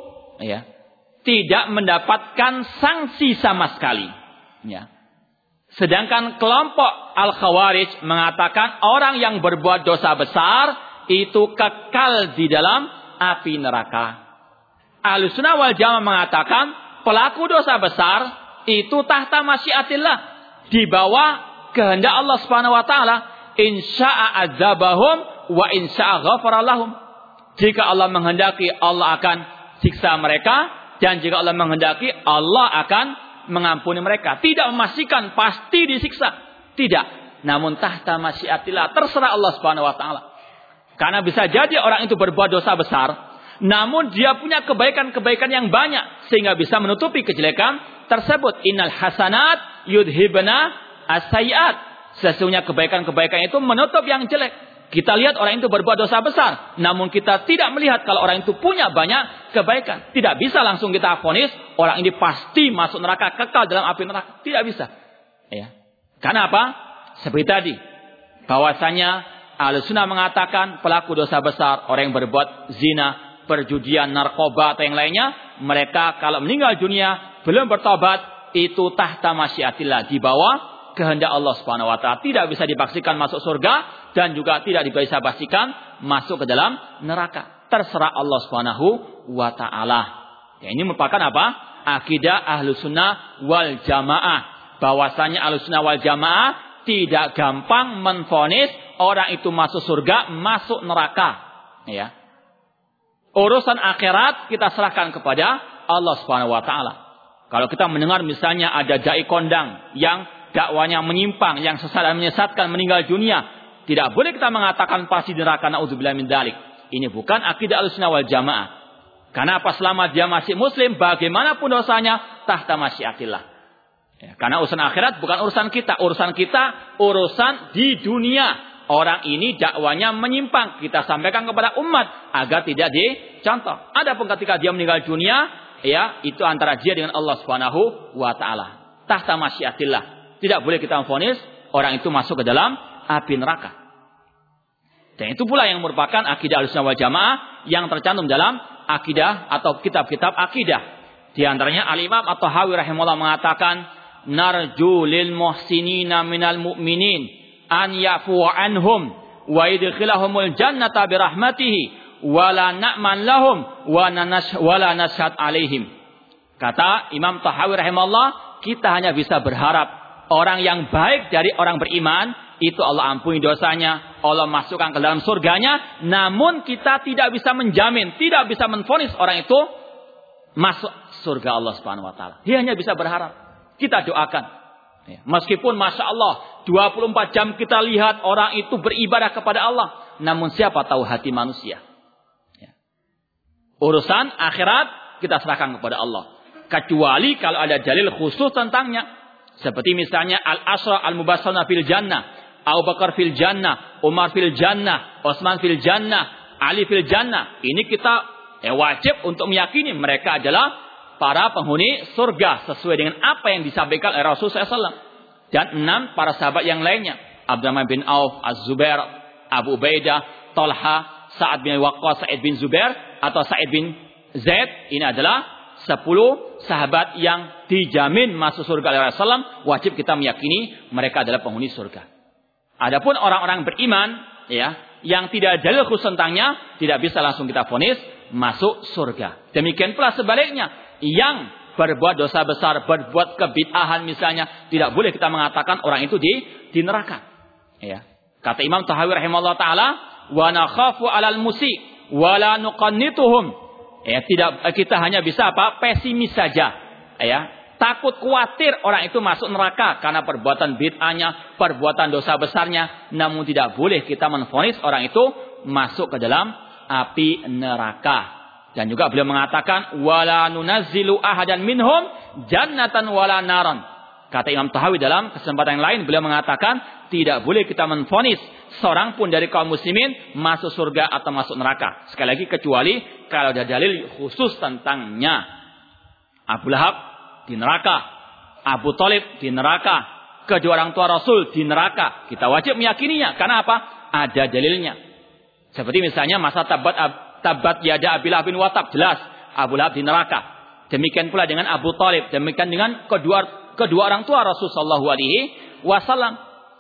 tidak mendapatkan sanksi sama sekali. Sedangkan kelompok Al-Khawarij mengatakan orang yang berbuat dosa besar itu kekal di dalam api neraka. Ahlussunnah wal Jamaah mengatakan pelaku dosa besar itu tahta masyiatillah, di bawah kehendak Allah Subhanahu wa taala. Insya'a adzabahum wa insya'a ghafara lahum. Jika Allah menghendaki, Allah akan siksa mereka, dan jika Allah menghendaki, Allah akan mengampuni mereka. Tidak memastikan pasti disiksa, tidak. Namun tahta masyiatillah, terserah Allah Subhanahu wa taala. Karena bisa jadi orang itu berbuat dosa besar, namun dia punya kebaikan-kebaikan yang banyak sehingga bisa menutupi kejelekan tersebut. Innal hasanat yudhibna as-sayyi'at. Sesungguhnya kebaikan-kebaikan itu menutup yang jelek. Kita lihat orang itu berbuat dosa besar, namun kita tidak melihat kalau orang itu punya banyak kebaikan. Tidak bisa langsung kita vonis orang ini pasti masuk neraka, kekal dalam api neraka. Tidak bisa. Karena apa? Seperti tadi, bahwasanya Ahlussunnah mengatakan pelaku dosa besar, orang yang berbuat zina, perjudian, narkoba atau yang lainnya, mereka kalau meninggal dunia belum bertobat, itu tahta masyiatillah, di bawah kehendak Allah Subhanahu wa taala. Tidak bisa dipastikan masuk surga dan juga tidak bisa pastikan masuk ke dalam neraka. Terserah Allah Subhanahu wa taala. Ini merupakan apa? Akidah Ahlussunnah wal Jamaah. Bahwasanya Ahlussunnah wal Jamaah tidak gampang menvonis orang itu masuk surga, masuk neraka. Urusan akhirat kita serahkan kepada Allah Subhanahu wa taala. Kalau kita mendengar misalnya ada dai kondang yang dakwanya menyimpang, yang sesat dan menyesatkan, meninggal dunia, Tidak boleh kita mengatakan pasti di neraka, naudzubillah min dzalik. Ini bukan akidah Ahlussunnah wal Jamaah. Karena apa? Selama dia masih muslim, bagaimanapun dosanya, tahta masyiatillah. Ya, karena urusan akhirat bukan urusan kita. Urusan kita, urusan di dunia. Orang ini dakwanya menyimpang. Kita sampaikan kepada umat agar tidak dicontoh. Adapun ketika dia meninggal dunia, ya, itu antara dia dengan Allah Subhanahu wa taala. Tahta masyiatillah. Tidak boleh kita memvonis orang itu masuk ke dalam api neraka. Dan itu pula yang merupakan akidah Ahlussunnah wal Jamaah yang tercantum dalam akidah atau kitab-kitab akidah. Di antaranya Al-Imam At-Tahawi rahimahullah mengatakan, narju lil muhsinina minal mu'minin an yafu anhum wa yudkhilahumul jannata bi rahmatihi wa la na'man lahum wa la nashhad alaihim. Kata Imam Tahawi rahimahullah, kita hanya bisa berharap orang yang baik dari orang beriman itu Allah ampuni dosanya, Allah masukkan ke dalam surganya, namun kita tidak bisa menjamin, tidak bisa menvonis orang itu masuk surga Allah Subhanahu wa taala. Dia hanya bisa berharap. Kita doakan. Ya, meskipun Masya Allah 24 jam kita lihat orang itu beribadah kepada Allah, namun siapa tahu hati manusia. Ya. Urusan akhirat kita serahkan kepada Allah. Kecuali kalau ada dalil khusus tentangnya. Seperti misalnya Al-Asra Al-Mubasysyaruna fil Jannah. Abu Bakar fil Jannah, Umar fil Jannah, Utsman fil Jannah, Ali fil Jannah. Ini kita wajib untuk meyakini mereka adalah para penghuni surga sesuai dengan apa yang disampaikan oleh Rasulullah SAW. Dan 6 para sahabat yang lainnya, Abdurrahman bin Auf, Az-Zubair, Abu Ubaidah, Talha, Sa'ad bin Waqqas, Sa'id bin Zubair atau Sa'id bin Zaid. Ini adalah 10 sahabat yang dijamin masuk surga oleh Rasulullah SAW. Wajib kita meyakini mereka adalah penghuni surga. Adapun orang-orang beriman, ya, yang tidak ada dalil khusus tentangnya, tidak bisa langsung kita vonis masuk surga. Demikian pula sebaliknya, yang berbuat dosa besar, berbuat kebid'ahan misalnya, tidak boleh kita mengatakan orang itu di neraka. Ya. Kata Imam Tahawi rahimahullah taala, wa nakhafu 'alal musi' wa la nuqannituhum. Ya, kita hanya bisa pesimis saja. Ya. Takut khawatir orang itu masuk neraka karena perbuatan bid'ahnya, perbuatan dosa besarnya. Namun tidak boleh kita menvonis orang itu masuk ke dalam api neraka. Dan juga beliau mengatakan, wala nunazzilu ahadan minhum jannatan wala naran. Kata Imam Tahawi dalam kesempatan yang lain, beliau mengatakan tidak boleh kita menvonis seorang pun dari kaum muslimin masuk surga atau masuk neraka. Sekali lagi kecuali kalau ada dalil khusus tentangnya. Abu Lahab di neraka, Abu Thalib di neraka, kedua orang tua Rasul di neraka. Kita wajib meyakininya. Karena apa? Ada dalilnya. Seperti misalnya masa tabat yada Abi Lahab bin Watab, jelas Abu Lahab di neraka. Demikian pula dengan Abu Thalib, demikian dengan kedua orang tua Rasul sallallahu alaihi wasallam.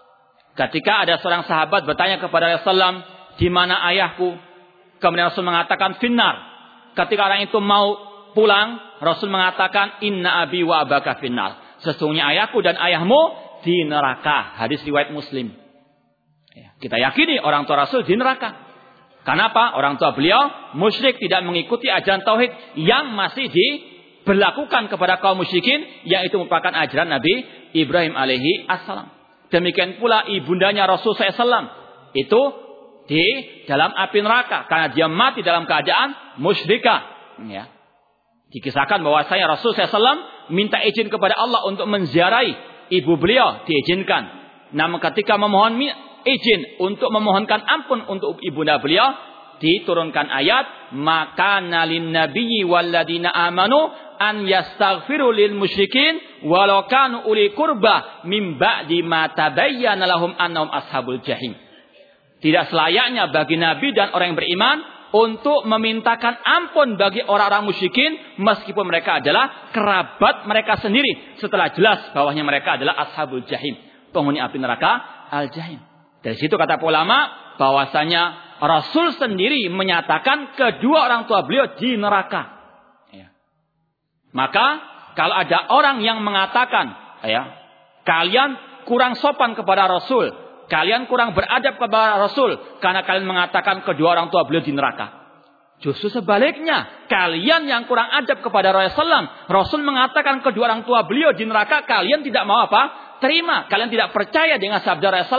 Ketika ada seorang sahabat bertanya kepada Rasulullah, "Di mana ayahku?" Kemudian Rasul mengatakan finnar. Ketika orang itu mau pulang, Rasul mengatakan, inna abi wa abaka finnar. Sesungguhnya ayahku dan ayahmu di neraka. Hadis riwayat Muslim. Ya, kita yakini orang tua Rasul di neraka. Kenapa? Orang tua beliau musyrik, tidak mengikuti ajaran tauhid yang masih diberlakukan kepada kaum musyrikin, yang itu merupakan ajaran Nabi Ibrahim alaihi assalam. Demikian pula ibundanya Rasul SAW itu di dalam api neraka karena dia mati dalam keadaan musyrikah. Ya. Dikisahkan bahwasanya Rasul SAW minta izin kepada Allah untuk menziarahi ibu beliau, diizinkan. Namun ketika memohon izin untuk memohonkan ampun untuk ibunda beliau, diturunkan ayat, makana lin nabiyyi walladina amanu an yastaghfiru lil musyrikin walau kanu uli qurba mim ba'di ma tabayyana lahum annahum ashabul jahim. Tidak selayaknya bagi nabi dan orang yang beriman untuk memintakan ampun bagi orang-orang musyrikin meskipun mereka adalah kerabat mereka sendiri, setelah jelas bahwasanya mereka adalah ashabul jahim, penghuni api neraka al-jahim. Dari situ kata ulama bahwasanya Rasul sendiri menyatakan kedua orang tua beliau di neraka. Ya. Maka kalau ada orang yang mengatakan, ya, kalian kurang sopan kepada Rasul, kalian kurang beradab kepada Rasul karena kalian mengatakan kedua orang tua beliau di neraka. Justru sebaliknya, kalian yang kurang adab kepada Rasulullah. Rasul mengatakan kedua orang tua beliau di neraka, kalian tidak mau apa? Terima. Kalian tidak percaya dengan sabda Rasulullah.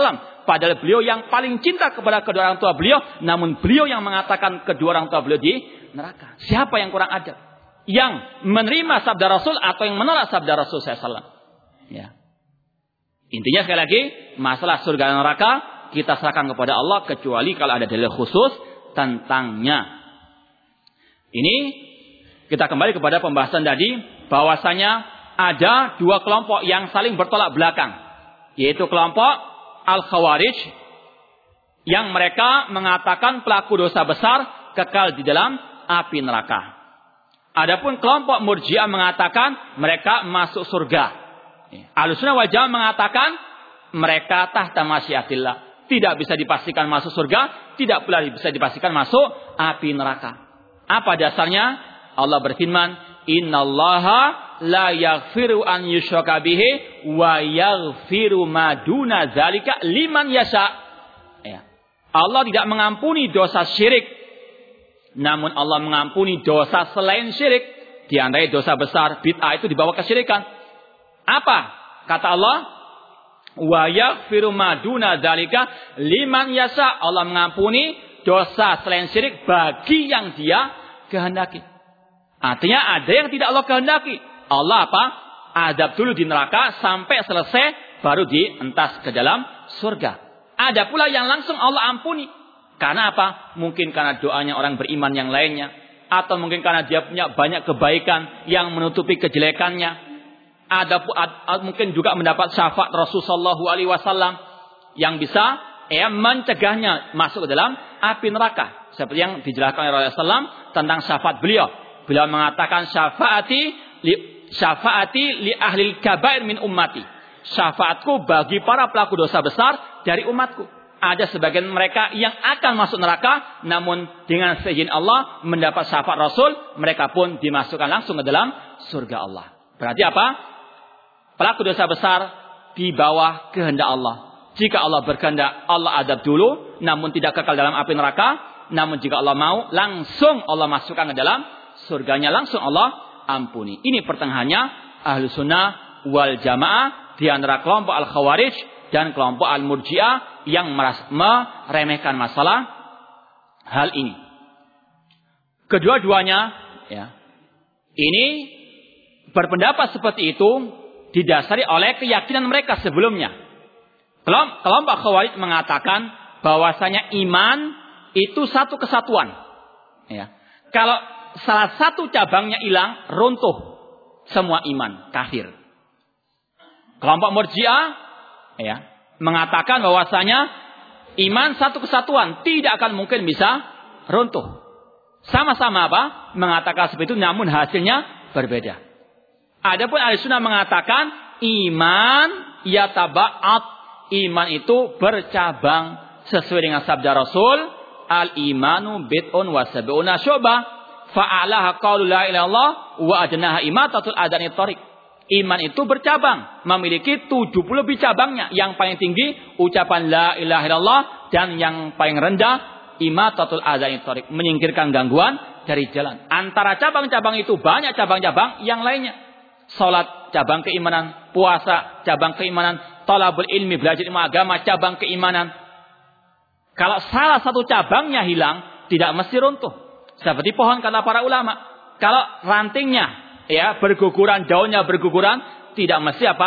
padahal beliau yang paling cinta kepada kedua orang tua beliau, namun beliau yang mengatakan kedua orang tua beliau di neraka. Siapa yang kurang adab? Yang menerima sabda Rasul atau yang menolak sabda Rasul SAW? Ya. Intinya sekali lagi, masalah surga dan neraka kita serahkan kepada Allah kecuali kalau ada dalil khusus tentangnya. Ini kita kembali kepada pembahasan tadi, bahwasanya ada dua kelompok yang saling bertolak belakang, yaitu kelompok Al-Khawarij yang mereka mengatakan pelaku dosa besar kekal di dalam api neraka. Adapun kelompok Murji'ah mengatakan mereka masuk surga. Ahlussunnah wal Jamaah mengatakan mereka tahta masyiatillah, tidak bisa dipastikan masuk surga, tidak pula bisa dipastikan masuk api neraka. Apa dasarnya? Allah berfirman, "Innallaha la yaghfiru an yushraka bihi wa yaghfiru ma duna dzalika liman yasha." Ya. Allah tidak mengampuni dosa syirik, namun Allah mengampuni dosa selain syirik. Di antara dosa besar bid'ah itu dibawa kesyirikan. Apa kata Allah? Wa yaghfiru ma duna dzalika liman yasha. Allah mengampuni dosa selain syirik bagi yang Dia kehendaki. Artinya ada yang tidak Allah kehendaki. Allah apa? Adab dulu di neraka sampai selesai baru dientas ke dalam surga. Ada pula yang langsung Allah ampuni. Karena apa? Mungkin karena doanya orang beriman yang lainnya, atau mungkin karena dia punya banyak kebaikan yang menutupi kejelekannya. Ada mungkin juga mendapat syafaat Rasulullah SAW yang bisa mencegahnya masuk ke dalam api neraka. Seperti yang dijelaskan oleh Rasulullah SAW tentang syafaat beliau. Beliau mengatakan syafaati li ahlil kabair min ummati. Syafaatku bagi para pelaku dosa besar dari umatku. Ada sebagian mereka yang akan masuk neraka, namun dengan seizin Allah mendapat syafaat Rasul, mereka pun dimasukkan langsung ke dalam surga Allah. Berarti apa? Pelaku dosa besar di bawah kehendak Allah. Jika Allah berkehendak, Allah adab dulu, namun tidak kekal dalam api neraka. Namun jika Allah mau, langsung Allah masukkan ke dalam surganya, langsung Allah ampuni. Ini pertengahannya Ahlussunnah wal Jamaah di antara kelompok Al-Khawarij dan kelompok Al-Murji'ah yang meremehkan masalah hal ini. Kedua-duanya ini berpendapat seperti itu didasari oleh keyakinan mereka sebelumnya. Kelompok Khawarij mengatakan bahwasanya iman itu satu kesatuan. Kalau salah satu cabangnya hilang, runtuh semua iman, kafir. Kelompok Murji'ah mengatakan bahwasanya iman satu kesatuan, tidak akan mungkin bisa runtuh. Sama-sama apa? Mengatakan seperti itu, namun hasilnya berbeda. Adapun Ahlussunnah mengatakan iman yataba'at, iman itu bercabang sesuai dengan sabda Rasul, al-imanu bid'un wa sab'una syu'bah. Fa'alaha qaulu la ilaha illallah wa adnaha imatatul adani thariq. Iman itu bercabang, memiliki 70 lebih cabangnya. Yang paling tinggi ucapan la ilaha illallah, dan yang paling rendah imatatul adani thariq, menyingkirkan gangguan dari jalan. Antara cabang-cabang itu banyak cabang-cabang yang lainnya. Salat cabang keimanan, puasa cabang keimanan, talabul ilmi belajar ilmu agama cabang keimanan. Kalau salah satu cabangnya hilang, tidak mesti runtuh. Seperti pohon kata para ulama, kalau rantingnya berguguran, daunnya berguguran, tidak mesti apa?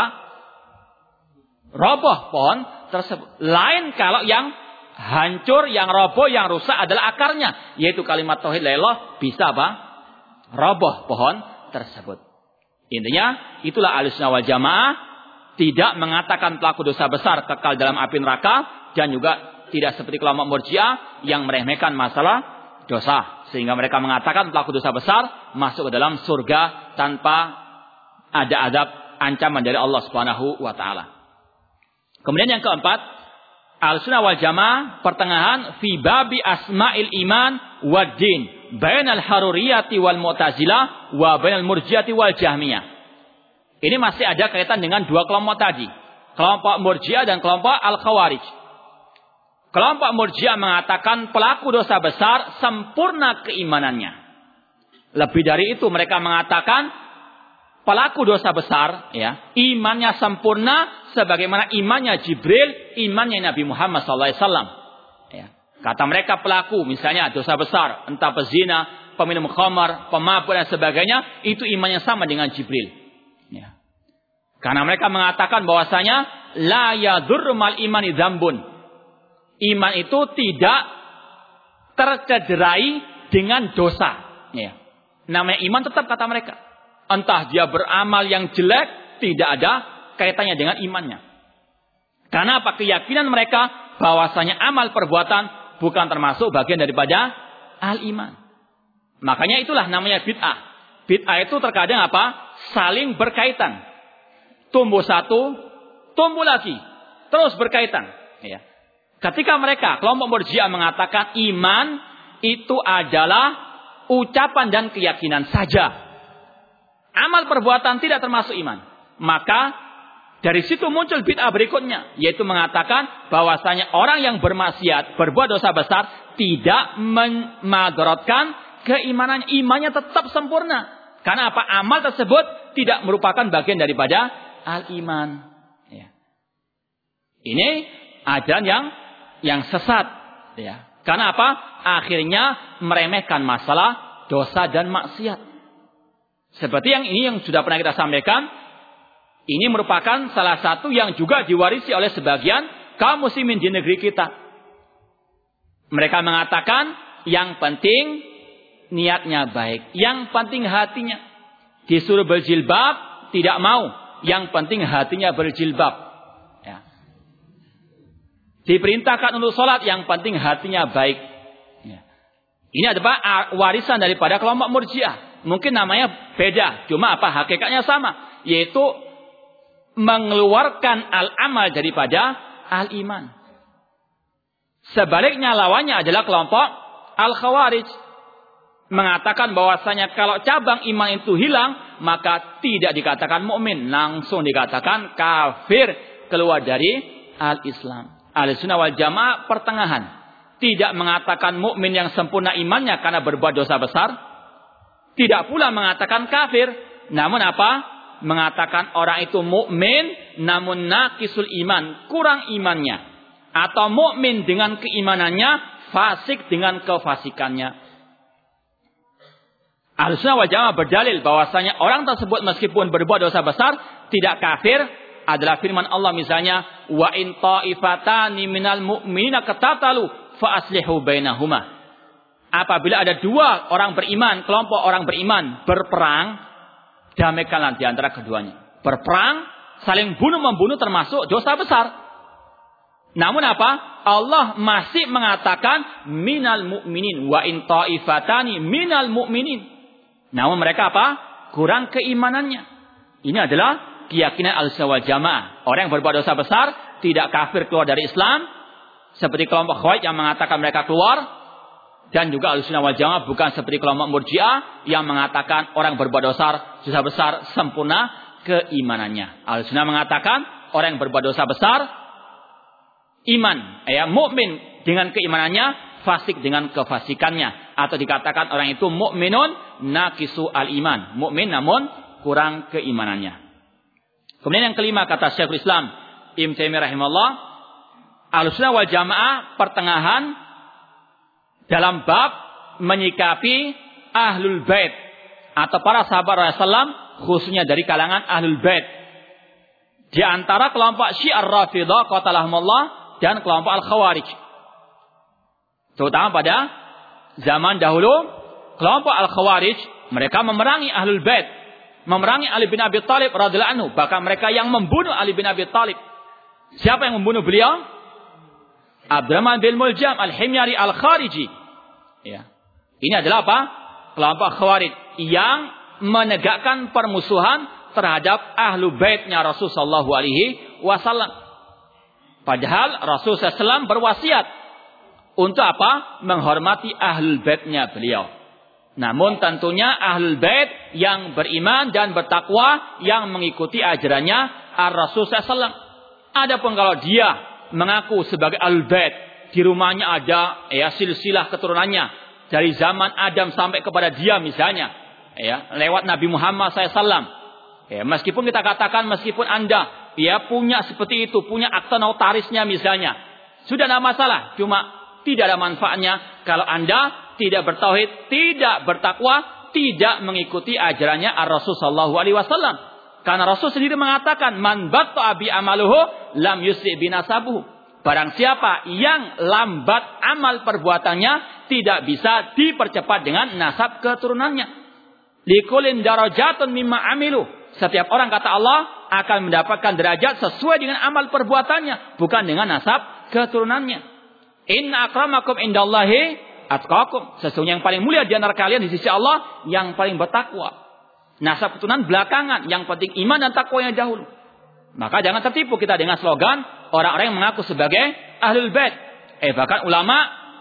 Roboh pohon tersebut. Lain kalau yang hancur, yang roboh, yang rusak adalah akarnya, yaitu kalimat tauhid la ilaha, bisa apa? Roboh pohon tersebut. Intinya itulah Ahlussunnah wal Jamaah tidak mengatakan pelaku dosa besar kekal dalam api neraka, dan juga tidak seperti kelompok Murji'ah yang meremehkan masalah dosa, sehingga mereka mengatakan pelaku dosa besar masuk ke dalam surga tanpa ada adab ancaman dari Allah Subhanahu wa taala. Kemudian yang keempat, Ahlussunnah wal Jamaah pertengahan fi babi asma'il iman wad din bainal haruriyati wal mu'tazilah wa bainal murji'ati wal jahmiyah. Ini masih ada kaitan dengan dua kelompok tadi, kelompok Murji'ah dan kelompok Al-Khawarij. Kelompok Murji'ah mengatakan pelaku dosa besar sempurna keimanannya. Lebih dari itu, mereka mengatakan pelaku dosa besar, ya, imannya sempurna sebagaimana imannya Jibril, imannya Nabi Muhammad SAW. Ya. Kata mereka pelaku, misalnya dosa besar, entah pezina, peminum khamar, pemabuk dan sebagainya, itu imannya sama dengan Jibril. Ya. Karena mereka mengatakan bahwasanya la yadurru mal imani dzambun. Iman itu tidak tercederai dengan dosa. Ya. Namanya iman tetap kata mereka. Entah dia beramal yang jelek, tidak ada kaitannya dengan imannya. Karena apa? Keyakinan mereka bahwasanya amal perbuatan bukan termasuk bagian daripada al-iman. Makanya itulah namanya bid'ah. Bid'ah itu terkadang apa? Saling berkaitan. Tumbuh satu, tumbuh lagi. Terus berkaitan. Ya. Ketika mereka, kelompok Murji'ah mengatakan iman itu adalah ucapan dan keyakinan saja. Amal perbuatan tidak termasuk iman. Maka dari situ muncul bid'ah berikutnya. Yaitu mengatakan bahwasanya orang yang bermaksiat, berbuat dosa besar, tidak memadaratkan keimanan. Imannya tetap sempurna. Karena apa? Amal tersebut tidak merupakan bagian daripada al-iman. Ya. Ini ajaran yang sesat. Ya. Karena apa? Akhirnya meremehkan masalah dosa dan maksiat. Seperti yang ini yang sudah pernah kita sampaikan. Ini merupakan salah satu yang juga diwarisi oleh sebagian kaum muslimin di negeri kita. Mereka mengatakan yang penting niatnya baik. Yang penting hatinya. Disuruh berjilbab tidak mau. Yang penting hatinya berjilbab. Ya. Diperintahkan untuk sholat yang penting hatinya baik. Ya. Ini adalah warisan daripada kelompok Murji'ah. Mungkin namanya beda. Cuma apa? Hakikatnya sama. Yaitu mengeluarkan al-amal daripada al-iman. Sebaliknya lawannya adalah kelompok al-khawarij. Mengatakan bahwasanya kalau cabang iman itu hilang, maka tidak dikatakan mukmin, langsung dikatakan kafir, keluar dari al-Islam. Ahlussunnah wal Jamaah pertengahan. Tidak mengatakan mukmin yang sempurna imannya karena berbuat dosa besar. Tidak pula mengatakan kafir. Namun apa? Mengatakan orang itu mukmin namun naqisul iman, kurang imannya. Atau mukmin dengan keimanannya, fasik dengan kefasikannya. Ahlussunnah wal Jamaah berdalil bahwasanya orang tersebut meskipun berbuat dosa besar tidak kafir adalah firman Allah misalnya wa in ta'ifatani minal mu'minina qatatalu fa aslihu bainahuma. Apabila ada dua orang beriman, kelompok orang beriman berperang, damaikanlah di antara keduanya. Berperang, saling bunuh-membunuh termasuk dosa besar. Namun apa? Allah masih mengatakan minal mu'minin wa in ta'ifatani minal mu'minin. Namun mereka apa? Kurang keimanannya. Ini adalah keyakinan Ahlussunnah wal Jamaah. Orang yang berbuat dosa besar tidak kafir keluar dari Islam. Seperti kelompok Khawarij yang mengatakan mereka keluar. Dan juga Ahlussunnah wal Jamaah bukan seperti kelompok Murji'ah yang mengatakan orang berbuat dosa besar sempurna keimanannya. Ahlussunnah mengatakan orang yang berbuat dosa besar iman, mukmin dengan keimanannya, fasik dengan kefasikannya. Atau dikatakan orang itu mukminun naqisu al-iman. Mukmin namun kurang keimanannya. Kemudian yang kelima kata Syekhul Islam Ibnu Taimiyah rahimahullah, Ahlussunnah wal Jamaah pertengahan dalam bab menyikapi Ahlul Bait atau para sahabat Rasulullah khususnya dari kalangan Ahlul Bait. Di antara kelompok Syiah Rafidah qatalahumullah dan kelompok Al-Khawarij. Terutama pada zaman dahulu kelompok Al-Khawarij mereka memerangi Ahlul Bait, memerangi Ali bin Abi Thalib radhiyallahu anhu, bahkan mereka yang membunuh Ali bin Abi Thalib. Siapa yang membunuh beliau? Abdurrahman bin Muljam Al-Himyari Al-Khariji. Ya. Ini adalah apa? Kelompok Khawarij yang menegakkan permusuhan terhadap Ahlu Baitnya Rasulullah sallallahu alaihi wasallam. Padahal Rasulullah SAW berwasiat untuk apa? Menghormati Ahlul Baitnya beliau. Namun tentunya Ahlul Bait yang beriman dan bertakwa yang mengikuti ajarannya Rasulullah SAW. Adapun kalau dia mengaku sebagai Ahlul Bait, di rumahnya ada silsilah keturunannya dari zaman Adam sampai kepada dia misalnya, lewat Nabi Muhammad SAW. Ya, meskipun kita katakan, meskipun Anda punya seperti itu, punya akta notarisnya misalnya, sudah tidak masalah. Cuma tidak ada manfaatnya kalau Anda tidak bertauhid, tidak bertakwa, tidak mengikuti ajarannya Ar-Rasul sallallahu alaihi wasallam. Karena Rasul sendiri mengatakan, man batta'a bi amaluhu lam yusri bi nasabuhu. Barang siapa yang lambat amal perbuatannya, tidak bisa dipercepat dengan nasab keturunannya. Likulin darajatun mimma amilu. Setiap orang, kata Allah, akan mendapatkan derajat sesuai dengan amal perbuatannya, bukan dengan nasab keturunannya. Inna akramakum indallahi atqakum. Sesungguhnya yang paling mulia di antara kalian di sisi Allah yang paling bertakwa. Nasab keturunan belakangan, yang penting iman dan takwa yang dahulu. Maka jangan tertipu kita dengan slogan orang-orang yang mengaku sebagai ahlul bait. Bahkan ulama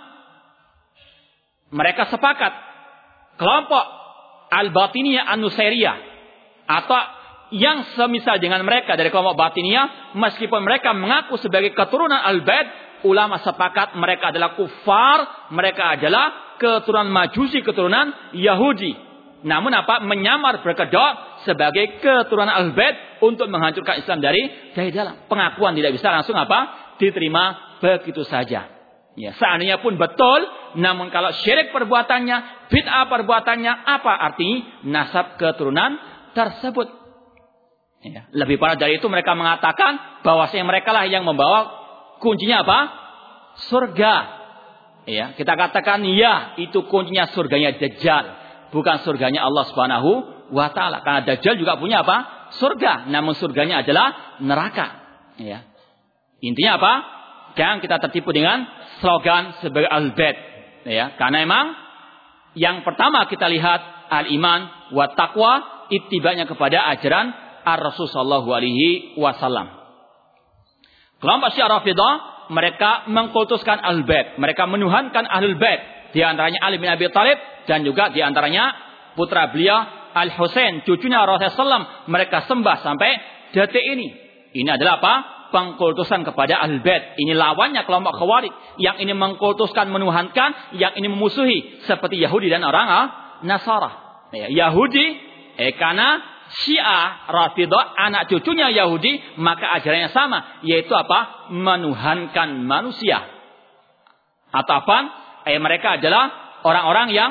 mereka sepakat, kelompok al-batiniyah an-nusairiyah atau yang semisal dengan mereka dari kelompok batiniyah, meskipun mereka mengaku sebagai keturunan al-bait, ulama sepakat mereka adalah kufar, mereka adalah keturunan Majusi, keturunan Yahudi. Namun menyamar berkedok sebagai keturunan Al-Bait untuk menghancurkan Islam dari dalam. Pengakuan tidak bisa langsung diterima begitu saja. Ya, seandainya pun betul, namun kalau syirik perbuatannya, bid'ah perbuatannya, apa arti nasab keturunan tersebut? Ya, lebih parah dari itu, mereka mengatakan bahwasanya mereka lah yang membawa kuncinya surga. Ya, kita katakan ya, itu kuncinya surganya Dajjal. Bukan surganya Allah Subhanahu wa Ta'ala. Karena Dajjal juga punya surga. Namun surganya adalah neraka. Ya. Intinya jangan kita tertipu dengan slogan sebagai al-bait. Ya. Karena memang yang pertama kita lihat al-iman wa taqwa, ittibanya kepada ajaran Ar-Rasul sallallahu alaihi wasallam. Kelompok Syiah Rafidah, mereka mengkultuskan al-bait. Mereka menuhankan ahlul bait. Di antaranya Ali bin Abi Thalib, dan juga di antaranya putra beliau Al-Husain, cucunya Rasulullah SAW, mereka sembah sampai detik ini. Ini adalah pengkultusan kepada Ahlul Bait. Ini lawannya kelompok Khawarij, yang ini mengkultuskan, menuhankan, yang ini memusuhi, seperti Yahudi dan orang Nasara. Yahudi karena Syiah Rafidah anak cucunya Yahudi, maka ajarannya sama, yaitu menuhankan manusia. Atau mereka adalah orang-orang yang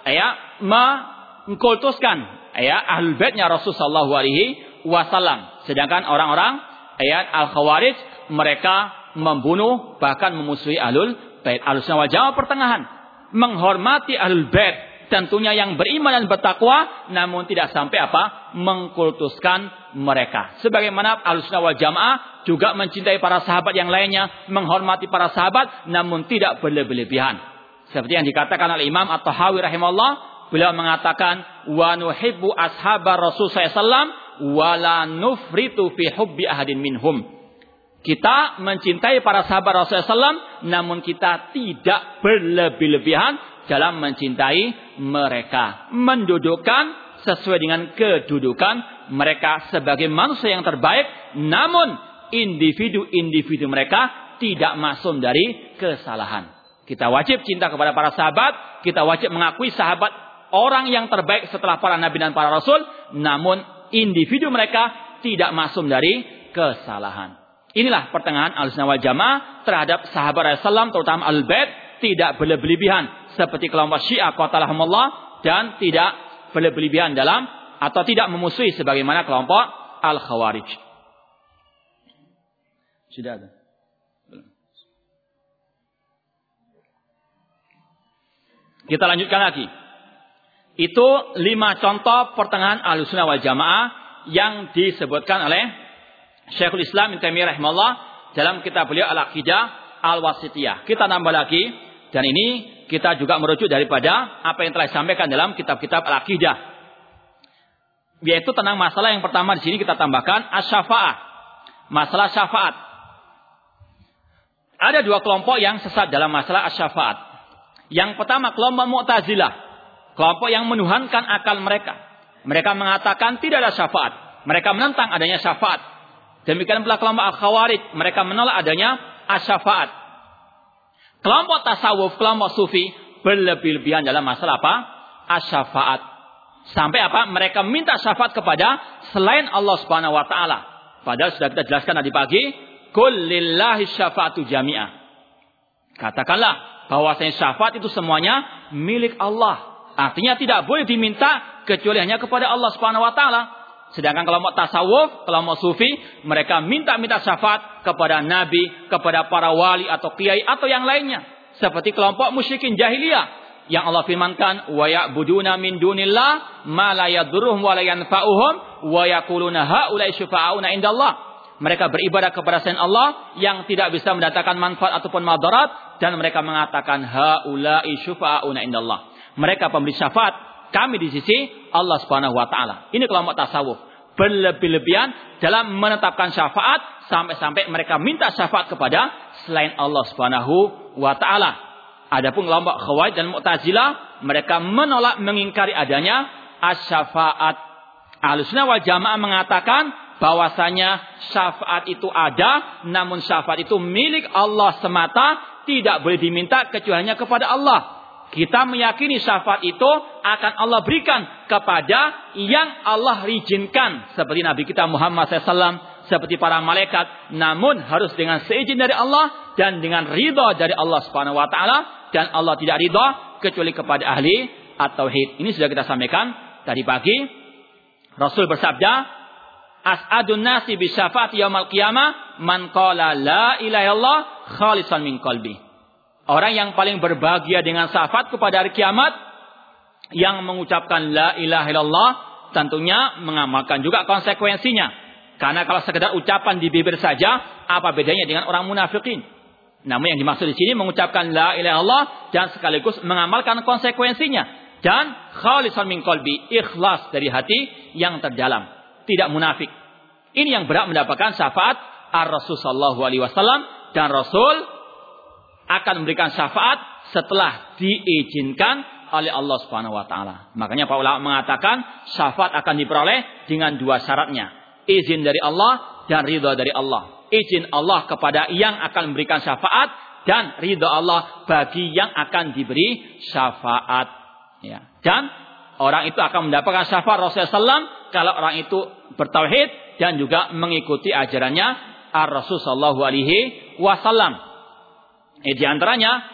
mengkultuskan Ahlul Baitnya Rasul sallallahu alaihi wasallam. Sedangkan orang-orang Al-Khawarij, mereka membunuh bahkan memusuhi Ahlul Bait. Ahlussunnah wal Jamaah pertengahan, menghormati Ahlul Bait, tentunya yang beriman dan bertakwa, namun tidak sampai mengkultuskan mereka. Sebagaimana Ahlussunnah wal Jamaah juga mencintai para sahabat yang lainnya, menghormati para sahabat, namun tidak berlebihan. Seperti yang dikatakan oleh Imam At-Tahawi rahimahullah, beliau mengatakan, wa nuhibbu ashabar Rasul sallallahu alaihi wasallam wa la nufritu fi hubbi ahadin minhum. Kita mencintai para sahabat Rasul sallallahu alaihi wasallam, namun kita tidak berlebih-lebihan dalam mencintai mereka. Mendudukkan sesuai dengan kedudukan mereka sebagai manusia yang terbaik, namun individu-individu mereka tidak maksum dari kesalahan. Kita wajib cinta kepada para sahabat. Kita wajib mengakui sahabat orang yang terbaik setelah para nabi dan para rasul. Namun individu mereka tidak maksum dari kesalahan. Inilah pertengahan Ahlussunnah wal Jamaah terhadap sahabat Rasulullah, terutama Ahlul Bait, tidak berlebihan seperti kelompok Syiah qatalahumullah, dan tidak berlebihan dalam atau tidak memusuhi sebagaimana kelompok Al-Khawarij. Sudah ada. Kita lanjutkan lagi. Itu 5 contoh pertengahan Ahlussunnah wal Jamaah yang disebutkan oleh Syekhul Islam Ibnu Taimiyah rahimahullah dalam kitab beliau Al-Aqidah Al-Wasithiyah. Kita nambah lagi, dan ini kita juga merujuk daripada apa yang telah disampaikan dalam kitab-kitab Al-Aqidah. Yaitu tentang masalah yang pertama di sini kita tambahkan asy-syafa'ah. Masalah syafaat. Ada 2 kelompok yang sesat dalam masalah asy-syafa'at. Yang pertama kelompok Mu'tazilah, kelompok yang menuhankan akal mereka. Mereka mengatakan tidak ada syafaat. Mereka menentang adanya syafaat. Demikian pula kelompok Al-Khawarij, mereka menolak adanya asy-syafaat. Kelompok tasawuf, kelompok sufi berlebih-lebihan dalam masalah asy-syafaat. Sampai apa? Mereka minta syafaat kepada selain Allah Subhanahu wa taala. Padahal sudah kita jelaskan tadi pagi, qul lillahi syafa'atu jami'ah. Katakanlah bahwasanya syafaat itu semuanya milik Allah. Artinya tidak boleh diminta kecuali hanya kepada Allah Subhanahu wa taala. Sedangkan kelompok tasawuf, kelompok sufi, mereka minta syafaat kepada nabi, kepada para wali atau kiai atau yang lainnya. Seperti kelompok musyrikin jahiliyah yang Allah firmankan, wa ya'buduna min dunillah ma la yadurruhum wa la yanfa'uhum wa yaquluna haula'i syufa'auna indallah. Mereka beribadah kepada selain Allah yang tidak bisa mendatangkan manfaat ataupun madarat, dan mereka mengatakan haula'i syufa'auna indallah. Mereka pemberi syafaat kami di sisi Allah Subhanahu wa taala. Ini kelompok tasawuf. Berlebih-lebihan dalam menetapkan syafaat sampai-sampai mereka minta syafaat kepada selain Allah Subhanahu wa taala. Adapun kelompok Khawarij dan Mu'tazilah, mereka menolak, mengingkari adanya asy-syafaat. Ahlussunnah wal Jamaah mengatakan bahwasanya syafaat itu ada, namun syafaat itu milik Allah semata, tidak boleh diminta kecuali hanya kepada Allah. Kita meyakini syafaat itu akan Allah berikan kepada yang Allah izinkan. Seperti Nabi kita Muhammad SAW, seperti para malaikat. Namun harus dengan seizin dari Allah dan dengan ridha dari Allah Subhanahu wa taala. Dan Allah tidak ridha kecuali kepada ahli at-tauhid. Ini sudah kita sampaikan tadi pagi. Rasul bersabda, as'adun nasi bi syafaati yaumil qiyamah man qala la ilaha illallah khalisan min qalbi. Orang yang paling berbahagia dengan syafaat kepada hari kiamat yang mengucapkan la ilaha illallah, tentunya mengamalkan juga konsekuensinya. Karena kalau sekedar ucapan di bibir saja, apa bedanya dengan orang munafikin? Namun yang dimaksud di sini mengucapkan la ilaha illallah dan sekaligus mengamalkan konsekuensinya. Dan khalisan min qalbi, ikhlas dari hati yang terdalam, tidak munafik. Ini yang berhak mendapatkan syafaat ar-Rasul sallallahu alaihi wasallam, dan Rasul akan memberikan syafaat setelah diizinkan oleh Allah Subhanahu wa taala. Makanya para ulama mengatakan syafaat akan diperoleh dengan dua syaratnya. Izin dari Allah dan ridha dari Allah. Izin Allah kepada yang akan memberikan syafaat dan ridha Allah bagi yang akan diberi syafaat. Ya. Dan orang itu akan mendapatkan syafaat Rasulullah SAW kalau orang itu bertauhid dan juga mengikuti ajarannya ar-Rasul sallallahu alaihi wasallam. Di antaranya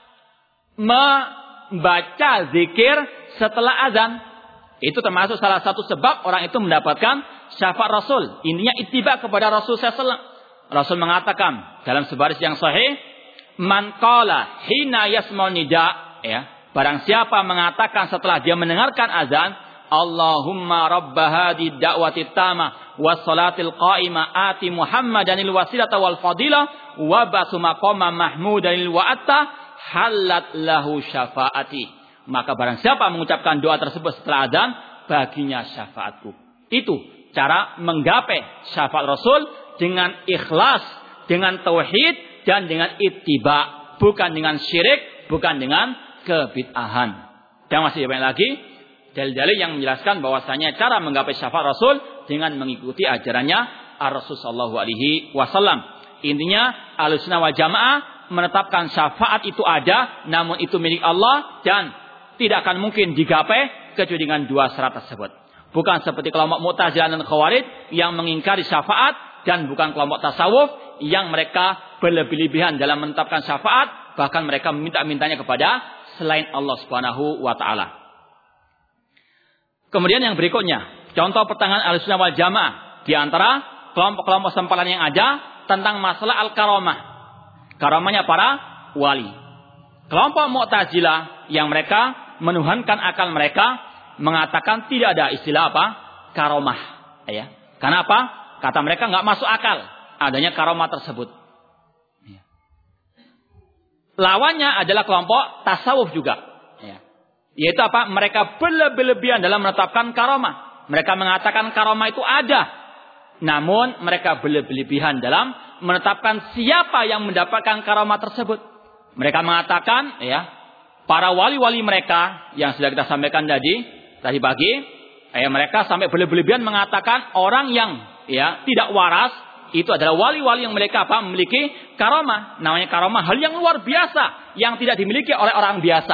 membaca zikir setelah azan. Itu termasuk salah satu sebab orang itu mendapatkan syafaat Rasul. Intinya ittiba kepada Rasul SAW. Rasul mengatakan dalam sebaris yang sahih, man qala hina yasma'un nida, ya, barang siapa mengatakan setelah dia mendengarkan azan, Allahumma rabba hadhihi da'wati tamah was salatil qa'imah ati Muhammadanil wasilata wal fadilah wa basu maqama mahmudanil wa'atta halat lahu syafaati. Maka barang siapa mengucapkan doa tersebut setelah azan, baginya syafaatku. Itu cara menggapai syafaat Rasul dengan ikhlas, dengan tauhid dan dengan ittiba, bukan dengan syirik, bukan dengan kebid'ahan. Dan masih banyak lagi dalil-dalil yang menjelaskan bahwasanya cara menggapai syafaat Rasul dengan mengikuti ajarannya ar-Rasul sallallahu alaihi wasallam. Intinya Ahlussunnah wal Jamaah menetapkan syafaat itu ada, namun itu milik Allah dan tidak akan mungkin digapai kecuali dengan dua syarat tersebut. Bukan seperti kelompok Mu'tazilah dan Khawarij yang mengingkari syafaat, dan bukan kelompok tasawuf yang mereka berlebih-lebihan dalam menetapkan syafaat, bahkan mereka meminta-mintanya kepada selain Allah Subhanahu wa taala. Kemudian yang berikutnya, contoh pertengahan Ahlussunnah wal Jamaah di antara kelompok-kelompok sempalan yang ada tentang masalah al-karamah. Karamahnya para wali. Kelompok Mu'tazilah yang mereka menuhankan akal mereka mengatakan tidak ada istilah apa? Karamah. Ya. Kenapa? Kata mereka nggak masuk akal adanya karamah tersebut. Ya. Lawannya adalah kelompok tasawuf juga. Ya. Yaitu apa? Mereka berlebih-lebihan dalam menetapkan karamah. Mereka mengatakan karamah itu ada. Namun mereka berlebihan dalam menetapkan siapa yang mendapatkan karamah tersebut. Mereka mengatakan, ya, para wali-wali mereka yang sudah kita sampaikan tadi pagi, mereka sampai berlebihan mengatakan orang yang tidak waras itu adalah wali-wali yang mereka memiliki karamah. Namanya karamah hal yang luar biasa yang tidak dimiliki oleh orang biasa.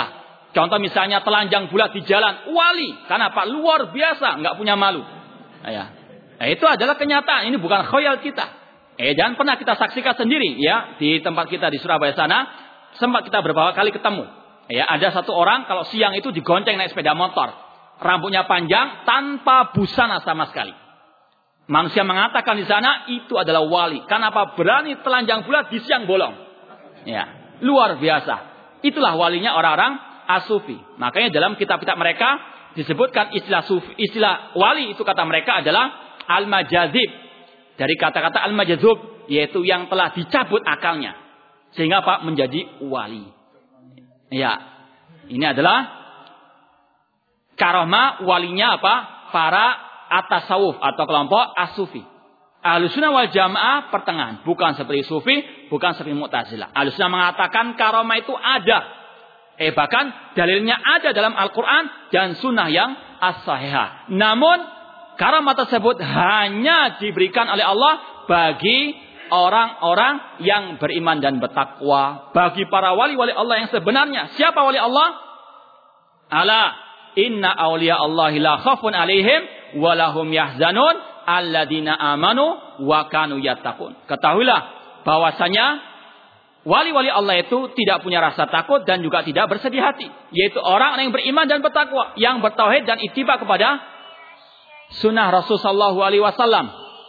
Contoh misalnya telanjang bulat di jalan, wali. Karena apa? Luar biasa, nggak punya malu. Ya. Itu adalah kenyataan. Ini bukan khayal kita. Dan pernah kita saksikan sendiri, ya, di tempat kita di Surabaya sana, sempat kita beberapa kali ketemu. Ya, ada satu orang kalau siang itu digonceng naik sepeda motor, rambutnya panjang tanpa busana sama sekali. Manusia mengatakan di sana itu adalah wali. Karena apa? Berani telanjang bulat di siang bolong. Ya, luar biasa. Itulah walinya orang-orang as-sufi. Makanya dalam kitab-kitab mereka disebutkan istilah sufi, istilah wali itu kata mereka adalah al-majazib. Dari kata-kata al-majazub, yaitu yang telah dicabut akalnya. Sehingga apa? Menjadi wali. Ya. Ini adalah karomah walinya apa? Para at-tasawuf atau kelompok as-sufi. Ahlussunnah wal jamaah pertengahan. Bukan seperti sufi, bukan seperti mu'tazilah. Ahlussunnah mengatakan karomah itu ada. Bahkan dalilnya ada dalam Al-Quran dan sunnah yang as-sahihah. Namun karamah tersebut hanya diberikan oleh Allah bagi orang-orang yang beriman dan bertakwa. Bagi para wali-wali Allah yang sebenarnya. Siapa wali Allah? Ala inna awliya Allahi la khafun alaihim walahum yahzanun alladina amanu wa kanu yattaqun. Ketahuilah bahwasanya wali-wali Allah itu tidak punya rasa takut dan juga tidak bersedih hati. Yaitu orang yang beriman dan bertakwa. Yang bertauhid dan ittiba kepada sunnah Rasulullah SAW.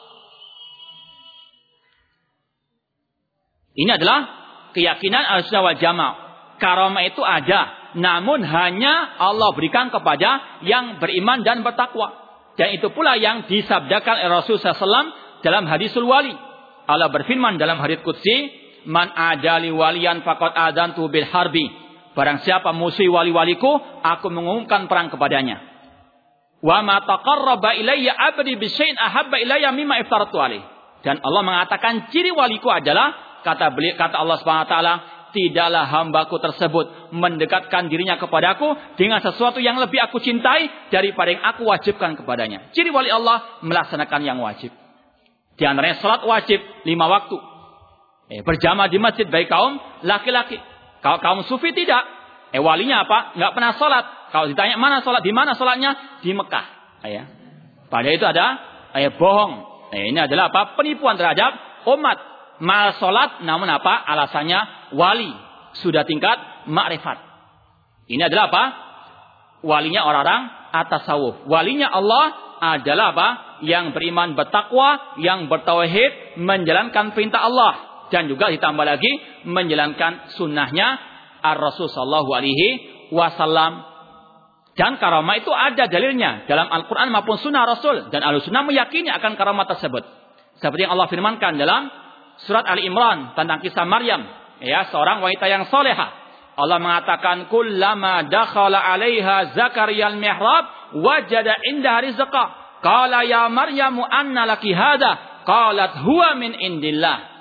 Ini adalah keyakinan Ahlussunnah wal Jamaah. Karamah itu ada. Namun hanya Allah berikan kepada yang beriman dan bertakwa. Dan itu pula yang disabdakan oleh Rasulullah SAW dalam hadisul wali. Allah berfirman dalam hadits qudsi, man adali waliyan faqad adantu bil harbi. Barang siapa musuh wali-waliku, aku mengumumkan perang kepadanya. Wa ma taqarraba ilayya 'abdi bi syai'in ahabba ilayya mimma iftaratu alaih. Dan Allah mengatakan ciri waliku adalah kata Allah Subhanahu wa taala, tidaklah hambaku tersebut mendekatkan dirinya kepadaku dengan sesuatu yang lebih aku cintai daripada yang aku wajibkan kepadanya. Ciri wali Allah melaksanakan yang wajib. Di antaranya salat wajib 5 waktu. Berjamaah di masjid baik kaum laki-laki. Kalau kaum sufi tidak. Walinya apa? Nggak pernah sholat. Kalau ditanya mana sholat, di mana sholatnya? Di Mekah. Padahal itu ada bohong. Ini adalah apa? Penipuan terhadap umat. Mal sholat, namun apa? Alasannya wali. Sudah tingkat ma'rifat. Ini adalah apa? Walinya orang-orang at-tasawuf. Walinya Allah adalah apa? Yang beriman bertakwa, yang bertauhid, menjalankan perintah Allah. Dan juga ditambah lagi menjalankan sunnahnya Ar-Rasul sallallahu alaihi wasallam. Dan karamah itu ada dalilnya dalam Al-Quran maupun sunnah Rasul. Dan Ahlussunnah meyakini akan karamah tersebut. Seperti yang Allah firmankan dalam surat Ali Imran tentang kisah Maryam. Seorang wanita yang solehah. Allah mengatakan, kullama dakhala alaiha Zakaria al-mihrab wajada indaha rizqa. Qala ya Maryamu anna laki hadha. Qalat huwa min indillah.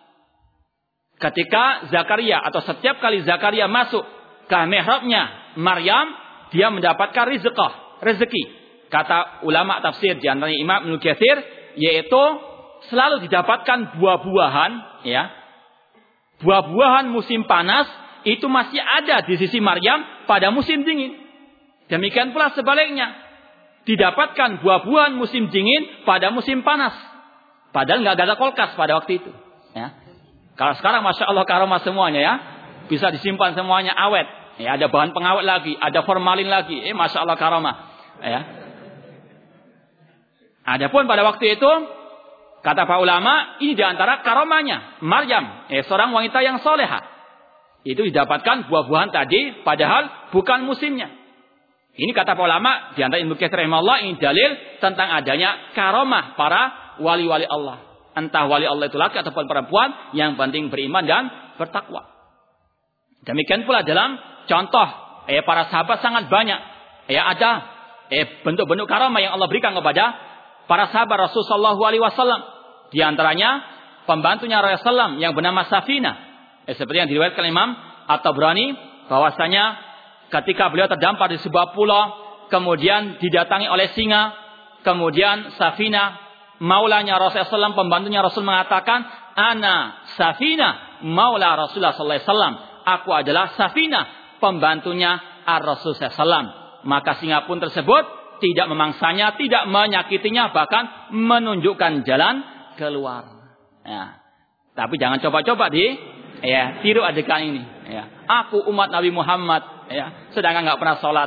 Ketika Zakaria atau setiap kali Zakaria masuk ke mihrabnya Maryam, dia mendapatkan rezeki. Kata ulama tafsir di antaranya Imam Ibnu Katsir, yaitu selalu didapatkan buah-buahan, buah-buahan musim panas itu masih ada di sisi Maryam pada musim dingin. Demikian pula sebaliknya, didapatkan buah-buahan musim dingin pada musim panas. Padahal nggak ada kulkas pada waktu itu. Kalau sekarang Masya Allah karamah semuanya bisa disimpan semuanya awet. Ada bahan pengawet lagi, ada formalin lagi. Masya Allah karamah. Adapun pada waktu itu, kata para ulama, ini diantara karamahnya Maryam, seorang wanita yang soleha. Itu didapatkan buah-buahan tadi, padahal bukan musimnya. Ini kata para ulama, diantara Ibnu Katsir rahimahullah, ini dalil tentang adanya karamah para wali-wali Allah. Entah wali Allah itu laki ataupun perempuan, yang penting beriman dan bertakwa. Demikian pula dalam contoh para sahabat sangat banyak. Ada bentuk-bentuk karamah yang Allah berikan kepada para sahabat Rasulullah SAW. Di antaranya pembantunya Rasulullah yang bernama Safina. Seperti yang diriwayatkan Imam At-Tabrani, bahwasanya ketika beliau terdampar di sebuah pulau, kemudian didatangi oleh singa, kemudian Safina, maulanya Rasulullah SAW, pembantunya Rasul mengatakan, ana Safina maula Rasulullah SAW. Aku adalah Safina, pembantunya Ar-Rasul SAW. Maka singa pun tersebut tidak memangsanya, tidak menyakitinya, bahkan menunjukkan jalan keluar. Ya. Tapi jangan coba-coba tiru adegan ini. Ya. Aku umat Nabi Muhammad, sedangkan nggak pernah sholat,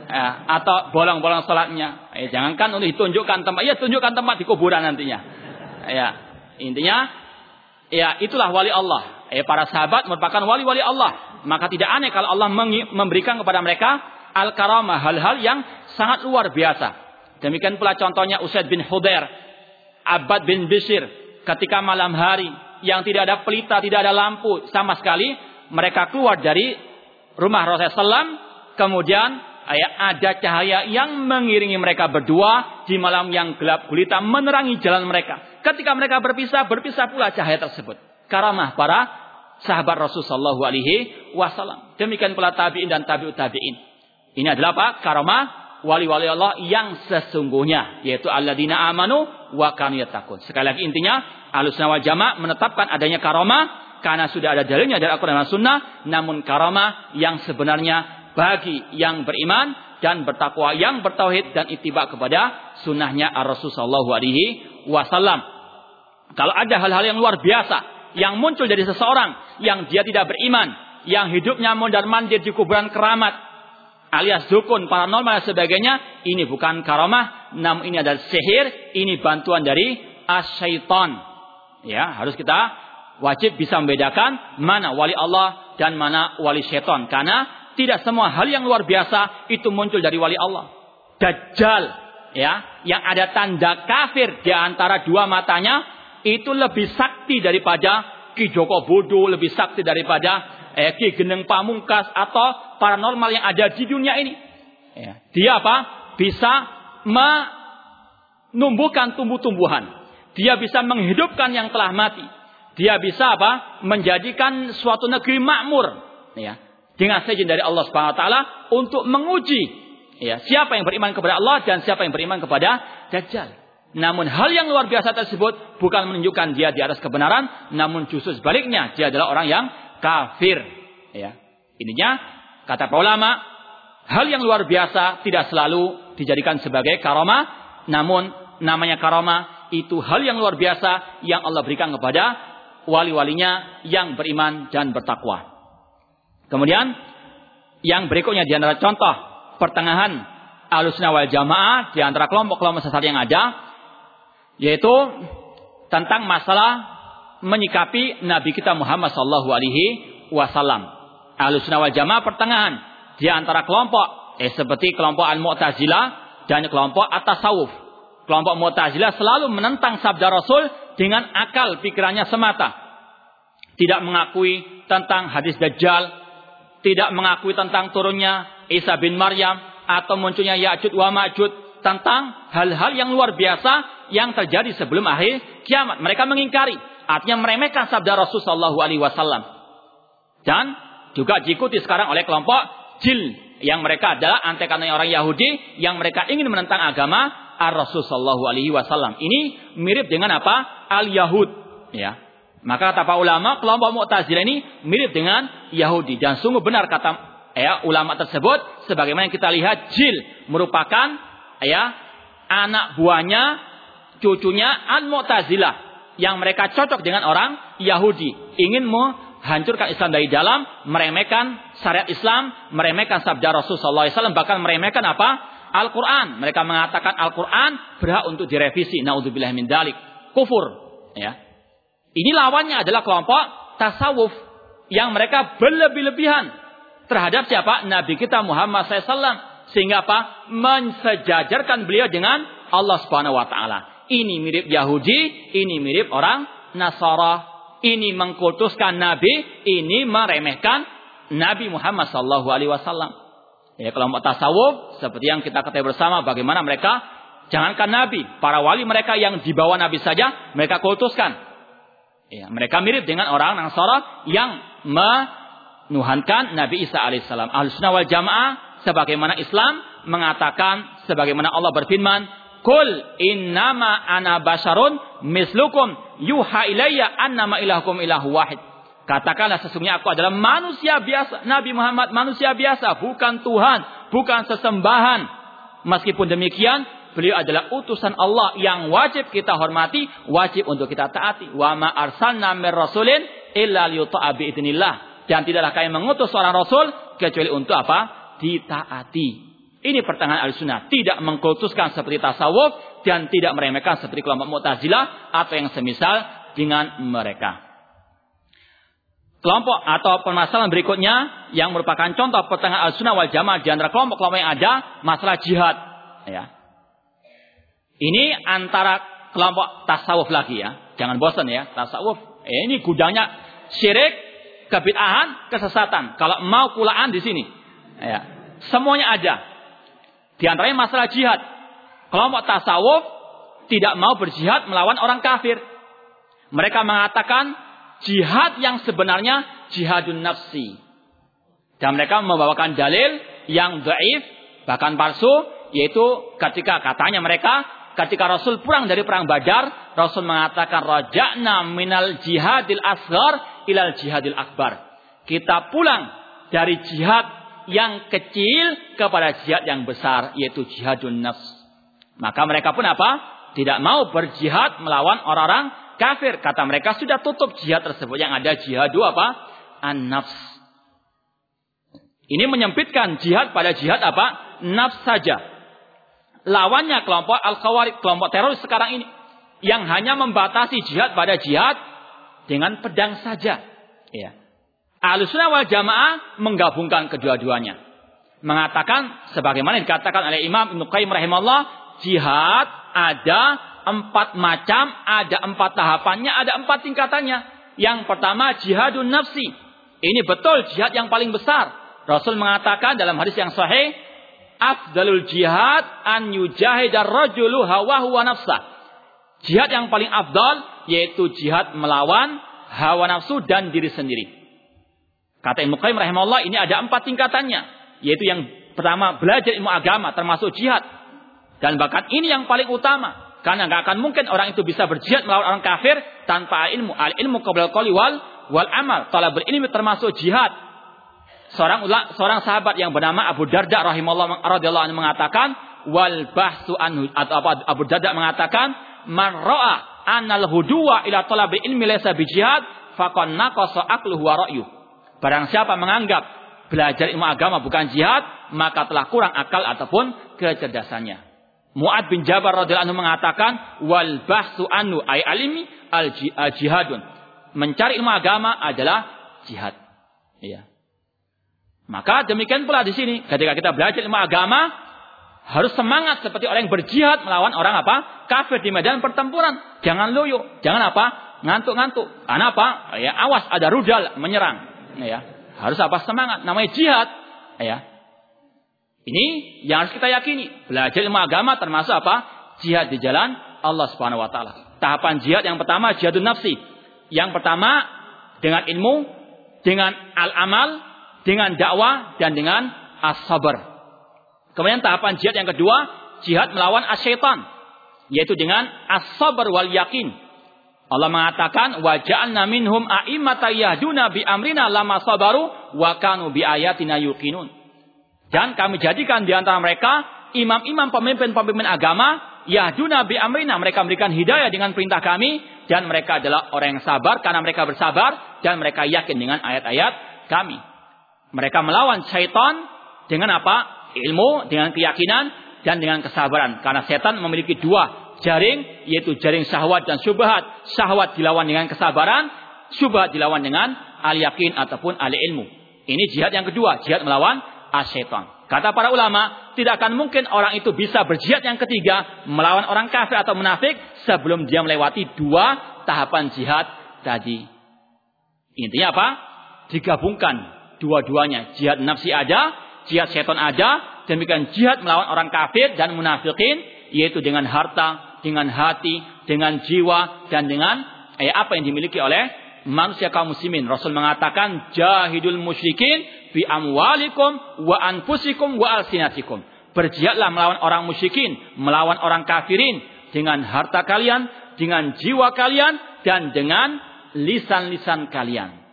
atau bolong-bolong sholatnya. Jangankan untuk ditunjukkan tempat, tunjukkan tempat di kuburan nantinya. Intinya, itulah wali Allah. Para sahabat merupakan wali-wali Allah. Maka tidak aneh kalau Allah memberikan kepada mereka al-karamah, hal-hal yang sangat luar biasa. Demikian pula contohnya Usaid bin Hudair, Abbad bin Bishr, ketika malam hari yang tidak ada pelita, tidak ada lampu sama sekali, mereka keluar dari rumah Rasulullah SAW, kemudian ada cahaya yang mengiringi mereka berdua di malam yang gelap gulita, menerangi jalan mereka. Ketika mereka berpisah pula cahaya tersebut. Karamah para sahabat Rasulullah SAW. Demikian pula tabi'in dan tabi'ut tabi'in. Ini adalah apa? Karamah wali-wali Allah yang sesungguhnya, yaitu alladzina amanu wa kanu yattaqun. Sekali lagi intinya, Ahlussunnah wal Jamaah menetapkan adanya karamah karena sudah ada dalilnya dari Al-Qur'an dan Sunnah, namun karamah yang sebenarnya bagi yang beriman dan bertakwa, yang bertauhid dan ittiba kepada sunnahnya Ar-Rasul sallallahu alaihi wasallam. Kalau ada hal-hal yang luar biasa yang muncul dari seseorang yang dia tidak beriman, yang hidupnya mondar-mandir di kuburan keramat, alias dukun, paranormal dan sebagainya, ini bukan karamah, namun ini adalah sihir, ini bantuan dari asyaiton. Harus kita wajib bisa membedakan mana wali Allah dan mana wali syaitan, karena tidak semua hal yang luar biasa itu muncul dari wali Allah. Dajjal, yang ada tanda kafir di antara dua matanya, itu lebih sakti daripada Ki Joko Bodo, lebih sakti daripada Ki Geneng Pamungkas atau paranormal yang ada di dunia ini. Dia bisa menumbuhkan tumbuh-tumbuhan. Dia bisa menghidupkan yang telah mati. Dia bisa menjadikan suatu negeri makmur. Dengan seizin dari Allah Subhanahu wa taala untuk menguji siapa yang beriman kepada Allah dan siapa yang beriman kepada Dajjal. Namun hal yang luar biasa tersebut bukan menunjukkan dia di atas kebenaran, namun justru sebaliknya, dia adalah orang yang kafir. Ininya kata para ulama, hal yang luar biasa tidak selalu dijadikan sebagai karamah, namun namanya karamah itu hal yang luar biasa yang Allah berikan kepada wali-walinya yang beriman dan bertakwa. Kemudian yang berikutnya di antara contoh pertengahan Ahlussunnah wal Jamaah di antara kelompok-kelompok sesat yang ada, yaitu tentang masalah menyikapi Nabi kita Muhammad sallallahu alaihi wasallam. Ahlussunnah wal Jamaah pertengahan di antara kelompok seperti kelompok Al-Mu'tazilah dan kelompok At-Tasawuf. Kelompok Mu'tazilah selalu menentang sabda Rasul dengan akal pikirannya semata. Tidak mengakui tentang hadis Dajjal, tidak mengakui tentang turunnya Isa bin Maryam atau munculnya Ya'juj wa Ma'juj, tentang hal-hal yang luar biasa yang terjadi sebelum akhir kiamat. Mereka mengingkari, artinya meremehkan sabda Rasul sallallahu alaihi wasallam. Dan juga diikuti sekarang oleh kelompok Jil, yang mereka adalah antek-antek orang Yahudi yang mereka ingin menentang agama Ar-Rasul sallallahu alaihi wasallam. Ini mirip dengan Al-Yahud, Maka kata para ulama, kelompok Mu'tazilah ini mirip dengan Yahudi, dan sungguh benar kata ulama tersebut, sebagaimana yang kita lihat Jil merupakan anak buahnya, cucunya Al-Mu'tazilah, yang mereka cocok dengan orang Yahudi, ingin menghancurkan Islam dari dalam, meremehkan syariat Islam, meremehkan sabda Rasul sallallahu alaihi wasallam, bahkan meremehkan Al-Quran. Mereka mengatakan Al-Quran berhak untuk direvisi. Naudzubillah min dzalik. Kufur. Ini lawannya adalah kelompok tasawuf yang mereka berlebih-lebihan terhadap siapa? Nabi kita Muhammad SAW. Sehingga mensejajarkan beliau dengan Allah Subhanahu wa taala. Ini mirip Yahudi, ini mirip orang Nasara. Ini mengkultuskan Nabi, ini meremehkan Nabi Muhammad sallallahu alaihi wasallam. Kelompok tasawuf seperti yang kita ketahui bersama, bagaimana mereka jangankan Nabi, para wali mereka yang di bawah Nabi saja mereka kultuskan. Mereka mirip dengan orang Nasara yang menuhankan Nabi Isa alaihissalam. Ahlussunnah wal Jamaah sebagaimana Islam mengatakan, sebagaimana Allah berfirman, "Qul innama ana basyarun mislukum yuha ilayya annama ilahukum ilahu wahid." Katakanlah sesungguhnya aku adalah manusia biasa. Nabi Muhammad manusia biasa, bukan Tuhan, bukan sesembahan. Meskipun demikian, beliau adalah utusan Allah yang wajib kita hormati, wajib untuk kita taati. Wa ma arsalna mir rasulin illa liyuta'a bi idznillah. Dan tidaklah kami mengutus seorang rasul kecuali untuk apa? Ditaati. Ini pertengahan Ahlussunnah, tidak mengkultuskan seperti tasawuf dan tidak meremehkan seperti kelompok Mu'tazilah atau yang semisal dengan mereka. Kelompok atau permasalahan berikutnya yang merupakan contoh pertengahan Ahlussunnah wal Jamaah di antara kelompok-kelompok yang ada, masalah jihad. Ya. Ini antara kelompok tasawuf lagi ya. Jangan bosan ya, tasawuf. Ini gudangnya syirik, kebid'ahan, kesesatan. Kalau mau kulaan di sini. Ya. Semuanya ada. Di antaranya masalah jihad. Kelompok tasawuf tidak mau berjihad melawan orang kafir. Mereka mengatakan jihad yang sebenarnya jihadun nafsi. Dan mereka membawakan dalil yang dhaif, bahkan palsu, yaitu ketika katanya mereka, ketika Rasul pulang dari perang Badar, Rasul mengatakan raja'na minal jihadil asghar ilal jihadil akbar. Kita pulang dari jihad yang kecil kepada jihad yang besar, yaitu jihadun nafs. Maka mereka pun apa? Tidak mau berjihad melawan orang-orang kafir. Kata mereka sudah tutup jihad tersebut. Yang ada jihadu apa? An-nafs. Ini menyempitkan jihad pada jihad apa? Nafs saja. Lawannya kelompok Al-Khawarij, kelompok teroris sekarang ini. Yang hanya membatasi jihad pada jihad dengan pedang saja. Ya. Ahlussunnah wal Jamaah menggabungkan kedua-duanya. Mengatakan, sebagaimana dikatakan oleh Imam Ibnu Qayyim rahimahullah, jihad ada 4 macam, ada 4 tahapannya, ada 4 tingkatannya. Yang pertama jihadun nafsi. Ini betul jihad yang paling besar. Rasul mengatakan dalam hadis yang sahih, afdalul jihad an yujahidar rajulu hawahu wa nafsah. Jihad yang paling afdal yaitu jihad melawan hawa nafsu dan diri sendiri. Kata Ibnu Qayyim rahimahullah, ini ada 4 tingkatannya, yaitu yang pertama belajar ilmu agama termasuk jihad. Dan bahkan ini yang paling utama. Karena nggak akan mungkin orang itu bisa berjihad melawan orang kafir tanpa ilmu. Al-ilmu qabla al-qawli wal amal. Talabul ilmi termasuk jihad. Seorang sahabat yang bernama Abu Darda rahimahullah radhiyallahu anhu mengatakan, wal bahsu anhu, atau Abu Darda mengatakan, man ra'a annal huduwa ila talabil ilmi laysa bi jihad faqad naqasa aqluhu wa ra'yuh. Barang siapa menganggap belajar ilmu agama bukan jihad, maka telah kurang akal ataupun kecerdasannya. Mu'ad bin Jabal radhiyallahu anhu mengatakan, wal bahsu anhu ay alimi al jihadun. Mencari ilmu agama adalah jihad. Iya. Maka demikian pula di sini, ketika kita belajar ilmu agama, harus semangat seperti orang yang berjihad melawan orang apa? Kafir di medan pertempuran. Jangan loyo, jangan apa? Ngantuk-ngantuk. Karena apa? Ya, awas ada rudal menyerang. Ya, harus apa? Semangat. Namanya jihad. Ya. Ini yang harus kita yakini. Belajar ilmu agama termasuk apa? Jihad di jalan Allah Subhanahu wa taala. Tahapan jihad yang pertama jihadun nafsi. Yang pertama dengan ilmu, dengan al-amal, dengan dakwah dan dengan as-sabar. Kemudian tahapan jihad yang kedua, jihad melawan asyaitan, yaitu dengan as-sabar wal yakin. Allah mengatakan wa ja'alna minhum a'immatan yahduna bi amrina lamma sabaru wa kanu bi ayatina yuqinun. Dan kami jadikan di antara mereka imam-imam pemimpin-pemimpin agama yahduna bi amrina, mereka memberikan hidayah dengan perintah kami, dan mereka adalah orang yang sabar karena mereka bersabar dan mereka yakin dengan ayat-ayat kami. Mereka melawan syaitan dengan apa? Ilmu, dengan keyakinan dan dengan kesabaran. Karena setan memiliki 2 jaring, yaitu jaring syahwat dan syubhat. Syahwat dilawan dengan kesabaran, syubhat dilawan dengan al-yakin ataupun al-ilmu. Ini jihad yang kedua, jihad melawan asyaitan. Kata para ulama, tidak akan mungkin orang itu bisa berjihad yang ketiga melawan orang kafir atau munafik sebelum dia melewati 2 tahapan jihad tadi. Intinya apa? Digabungkan dua-duanya. Jihad nafsi ada, jihad syaitan ada, demikian jihad melawan orang kafir dan munafikin, yaitu dengan harta, dengan hati, dengan jiwa, dan dengan apa yang dimiliki oleh manusia kaum muslimin. Rasul mengatakan, jahidul musyrikin bi amwalikum wa anfusikum wa alsinatikum. Berjihadlah melawan orang musyrikin, melawan orang kafirin, dengan harta kalian, dengan jiwa kalian, dan dengan lisan-lisan kalian.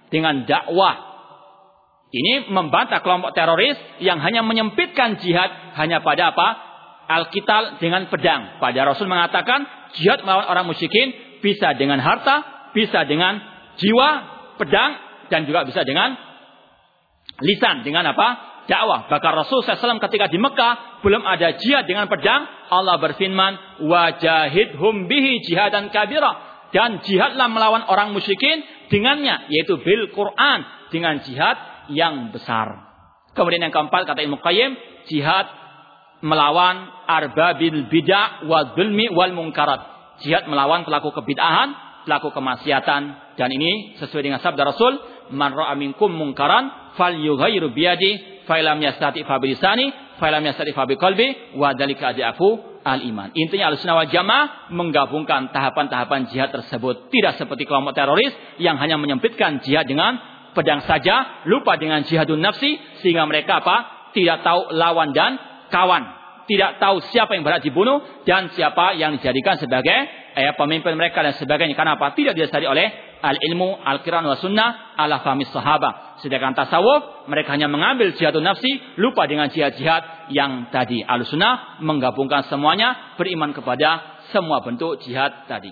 dengan dakwah. Ini membantah kelompok teroris yang hanya menyempitkan jihad hanya pada apa? Al-qital dengan pedang. Pada Rasul mengatakan jihad melawan orang musyrikin bisa dengan harta, bisa dengan jiwa, pedang, dan juga bisa dengan lisan, dengan apa? Dakwah. Bahkan Rasul SAW ketika di Mekah belum ada jihad dengan pedang, Allah berfirman, wajahidhum bihi jihadan kabira. Dan jihadlah melawan orang musyrikin dengannya, yaitu bil Quran, dengan jihad yang besar. Kemudian yang keempat kata Ibnu Qayyim, jihad melawan arbabil bid'ah wa dzulmi wal munkarat. Jihad melawan pelaku kebid'ahan, pelaku kemaksiatan, dan ini sesuai dengan sabda Rasul, man ra'a minkum munkaran falyughayyiru biyadi fa lam yastati fa bilisani fa lam yastati fa biqalbi wa dzalika ad'afu al-iman. Intinya Ahlussunnah wal Jamaah menggabungkan tahapan-tahapan jihad tersebut, tidak seperti kelompok teroris yang hanya menyempitkan jihad dengan pedang saja, lupa dengan jihadun nafsi, sehingga mereka apa? Tidak tahu lawan dan kawan, tidak tahu siapa yang berhak dibunuh dan siapa yang dijadikan sebagai pemimpin mereka dan sebagainya. Karena apa? Tidak didasari oleh al-ilmu, al-Quran wa sunnah, ala fahmi sahabat. Sedangkan tasawuf, mereka hanya mengambil jihadun nafsi, lupa dengan jihad-jihad yang tadi. Ahlussunnah menggabungkan semuanya, beriman kepada semua bentuk jihad tadi.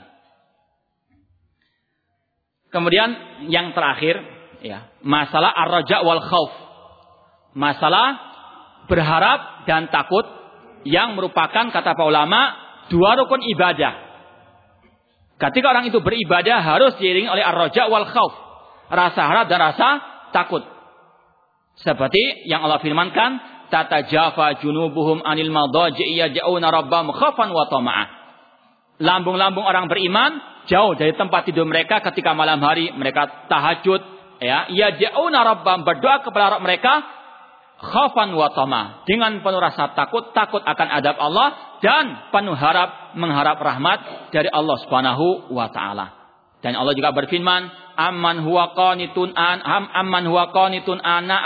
Kemudian yang terakhir, ya, masalah ar-raja wal khauf. Masalah berharap dan takut yang merupakan kata para ulama dua rukun ibadah. Ketika orang itu beribadah harus diiringi oleh ar-raja wal khauf, rasa harap dan rasa takut. Seperti yang Allah firmankan, tatajafa junubuhum anil madaji'i yad'una rabbahum khaufan wa tama'ah. Lambung-lambung orang beriman jauh dari tempat tidur mereka ketika malam hari, mereka tahajud, ya, yad'una rabbahum, berdoa kepada Rabb mereka khaufan wa tama'ah, dengan penuh rasa takut akan adab Allah dan penuh mengharap rahmat dari Allah Subhanahu wa taala. Dan Allah juga berfirman, amman huwa qanitun ana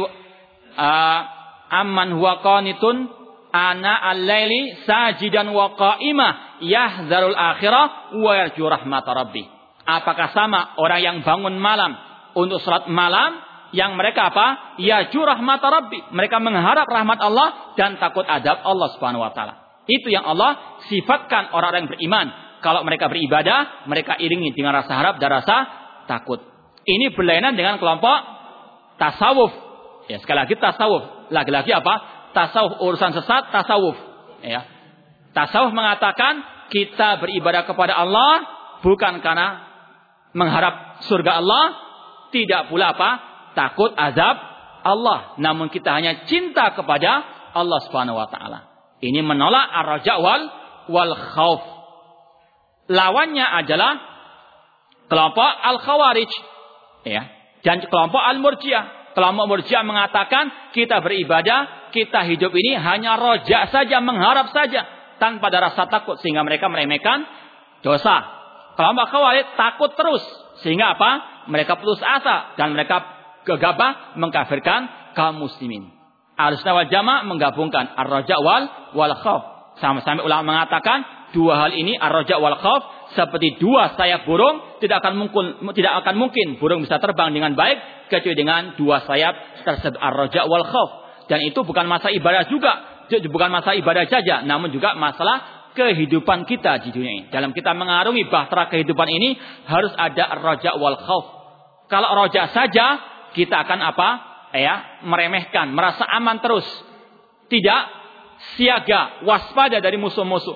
al-laili sajidan wa qa'imah yahzarul akhirah wa yarju rahmat rabbih. Apakah sama orang yang bangun malam untuk salat malam yang mereka apa? Yarju rahmat rabbih, mereka mengharap rahmat Allah dan takut adab Allah Subhanahu wa taala. Itu yang Allah sifatkan orang-orang yang beriman. Kalau mereka beribadah, mereka iringi dengan rasa harap dan rasa takut. Ini berlainan dengan kelompok tasawuf. Ya, sekali lagi tasawuf. Lagi-lagi apa? Tasawuf, urusan sesat, tasawuf. Ya. Tasawuf mengatakan kita beribadah kepada Allah bukan karena mengharap surga Allah, tidak pula apa? Takut azab Allah. Namun kita hanya cinta kepada Allah Subhanahu wa taala. Ini menolak ar-raja wal khauf. Lawannya adalah kelompok al-khawarij, ya, dan kelompok al-murji'ah. Kelompok murji'ah mengatakan kita beribadah, kita hidup ini hanya roja saja, mengharap saja, tanpa ada rasa takut, sehingga mereka meremehkan dosa. Kelompok khawarij takut terus, sehingga apa? Mereka putus asa dan mereka gegabah mengkafirkan kaum muslimin. Ahlussunnah wal Jamaah menggabungkan ar-raja wal khauf. Sama-sama ulama mengatakan dua hal ini, ar-raja wal khauf, seperti dua sayap burung, tidak akan mungkin burung bisa terbang dengan baik kecuali dengan dua sayap tersebut, ar-raja wal khauf. Dan itu bukan masalah ibadah juga, bukan masalah ibadah saja, namun juga masalah kehidupan kita di dunia ini. Dalam kita mengarungi bahtera kehidupan ini harus ada ar-raja wal khauf. Kalau raja saja kita akan apa? Ya, meremehkan, merasa aman terus, tidak siaga, waspada dari musuh-musuh.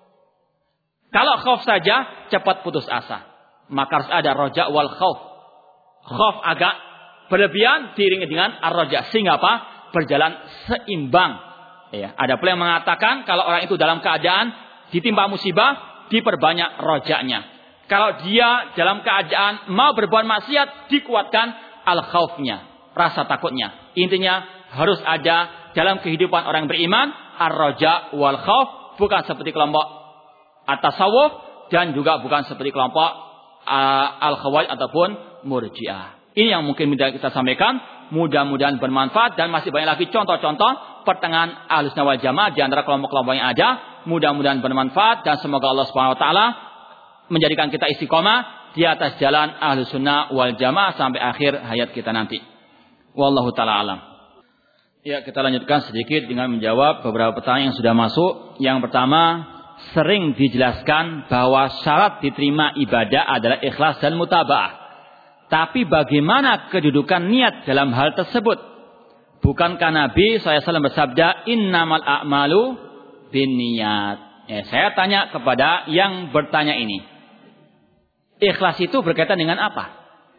Kalau khauf saja cepat putus asa. Maka harus ada raja wal khauf. Khauf agak berlebihan diiringi dengan ar-raja, sehingga apa? Berjalan seimbang. Ya, ada pula yang mengatakan kalau orang itu dalam keadaan ditimpa musibah, diperbanyak rojanya. Kalau dia dalam keadaan mau berbuat maksiat, dikuatkan al-khaufnya, rasa takutnya. Intinya harus ada dalam kehidupan orang beriman ar-raja wal khauf, bukan seperti kelompok at-tasawuf dan juga bukan seperti kelompok al-khawarij ataupun murji'ah. Ini yang mungkin kita sampaikan, mudah-mudahan bermanfaat, dan masih banyak lagi contoh-contoh pertengahan Ahlussunnah wal Jamaah di antara kelompok-kelompok yang ada. Mudah-mudahan bermanfaat dan semoga Allah Subhanahu wa taala menjadikan kita istiqomah di atas jalan Ahlus Sunnah wal Jamaah sampai akhir hayat kita nanti. Wallahu taala alam. Ya, kita lanjutkan sedikit dengan menjawab beberapa pertanyaan yang sudah masuk. Yang pertama, sering dijelaskan bahwa syarat diterima ibadah adalah ikhlas dan mutaba'ah. Tapi bagaimana kedudukan niat dalam hal tersebut? Bukankah Nabi SAW bersabda, innamal a'malu binniyat. Ya, saya tanya kepada yang bertanya ini. Ikhlas itu berkaitan dengan apa?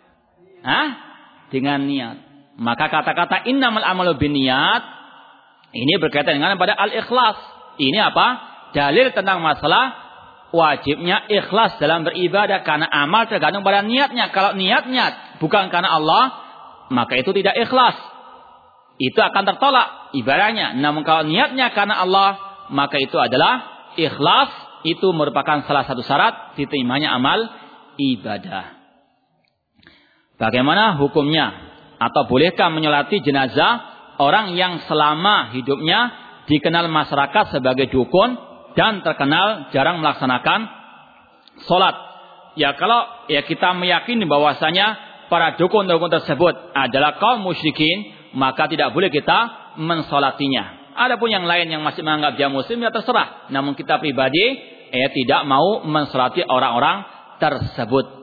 Dengan niat. Maka kata-kata innamal a'malu binniyat ini berkaitan dengan pada al-ikhlas. Ini apa? Dalil tentang masalah wajibnya ikhlas dalam beribadah. Karena amal tergantung pada niatnya. Kalau niatnya bukan karena Allah, maka itu tidak ikhlas. Itu akan tertolak ibadahnya. Namun kalau niatnya karena Allah, maka itu adalah ikhlas. Itu merupakan salah satu syarat diterimanya amal ibadah. Bagaimana hukumnya? Atau bolehkah menyolati jenazah orang yang selama hidupnya dikenal masyarakat sebagai dukun dan terkenal jarang melaksanakan sholat? Ya, kalau kita meyakini bahwasanya para dukun-dukun tersebut adalah kaum musyrikin, maka tidak boleh kita mensolatinya. Adapun yang lain yang masih menganggap dia muslim, ya terserah. Namun kita pribadi tidak mau mensolati orang-orang tersebut.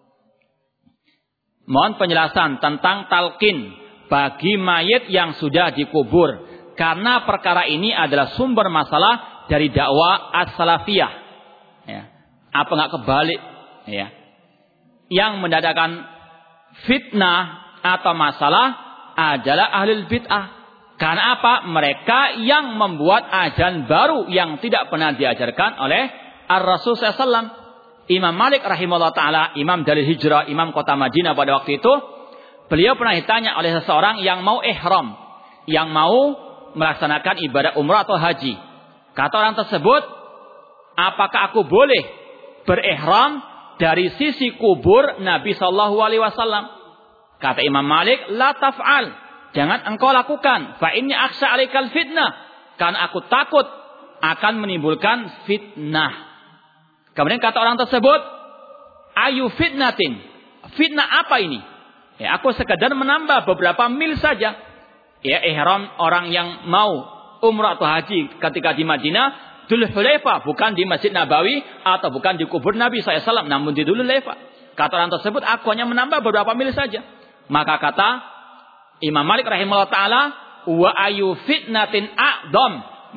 Mohon penjelasan tentang talqin bagi mayit yang sudah dikubur. Karena perkara ini adalah sumber masalah dari dakwah as-salafiyah. Ya. Apa enggak kebalik? Ya. Yang mendatangkan fitnah atau masalah adalah ahlul bid'ah. Karena apa? Mereka yang membuat ajaran baru yang tidak pernah diajarkan oleh Ar-Rasul SAW. Imam Malik rahimahullah ta'ala, imam dari hijrah, imam kota Madinah pada waktu itu, beliau pernah ditanya oleh seseorang yang mau ihram, yang mau melaksanakan ibadah umrah atau haji. Kata orang tersebut, apakah aku boleh berihram dari sisi kubur Nabi SAW? Kata Imam Malik, la taf'al, jangan engkau lakukan. Fa inni akhsha 'alaikal fitnah, karena aku takut akan menimbulkan fitnah. Kemudian kata orang tersebut, ayu fitnatin, fitnah apa ini? Ya, aku sekadar menambah beberapa mil saja. Ya, ihram orang yang mau umrah atau haji ketika di Madinah, Dzul Hulaifah, bukan di Masjid Nabawi atau bukan di kubur Nabi SAW, namun di Dzul Hulaifah. Kata orang tersebut, aku hanya menambah beberapa mil saja. Maka kata Imam Malik rahimahullah ta'ala, wa ayu fitnatin a'dham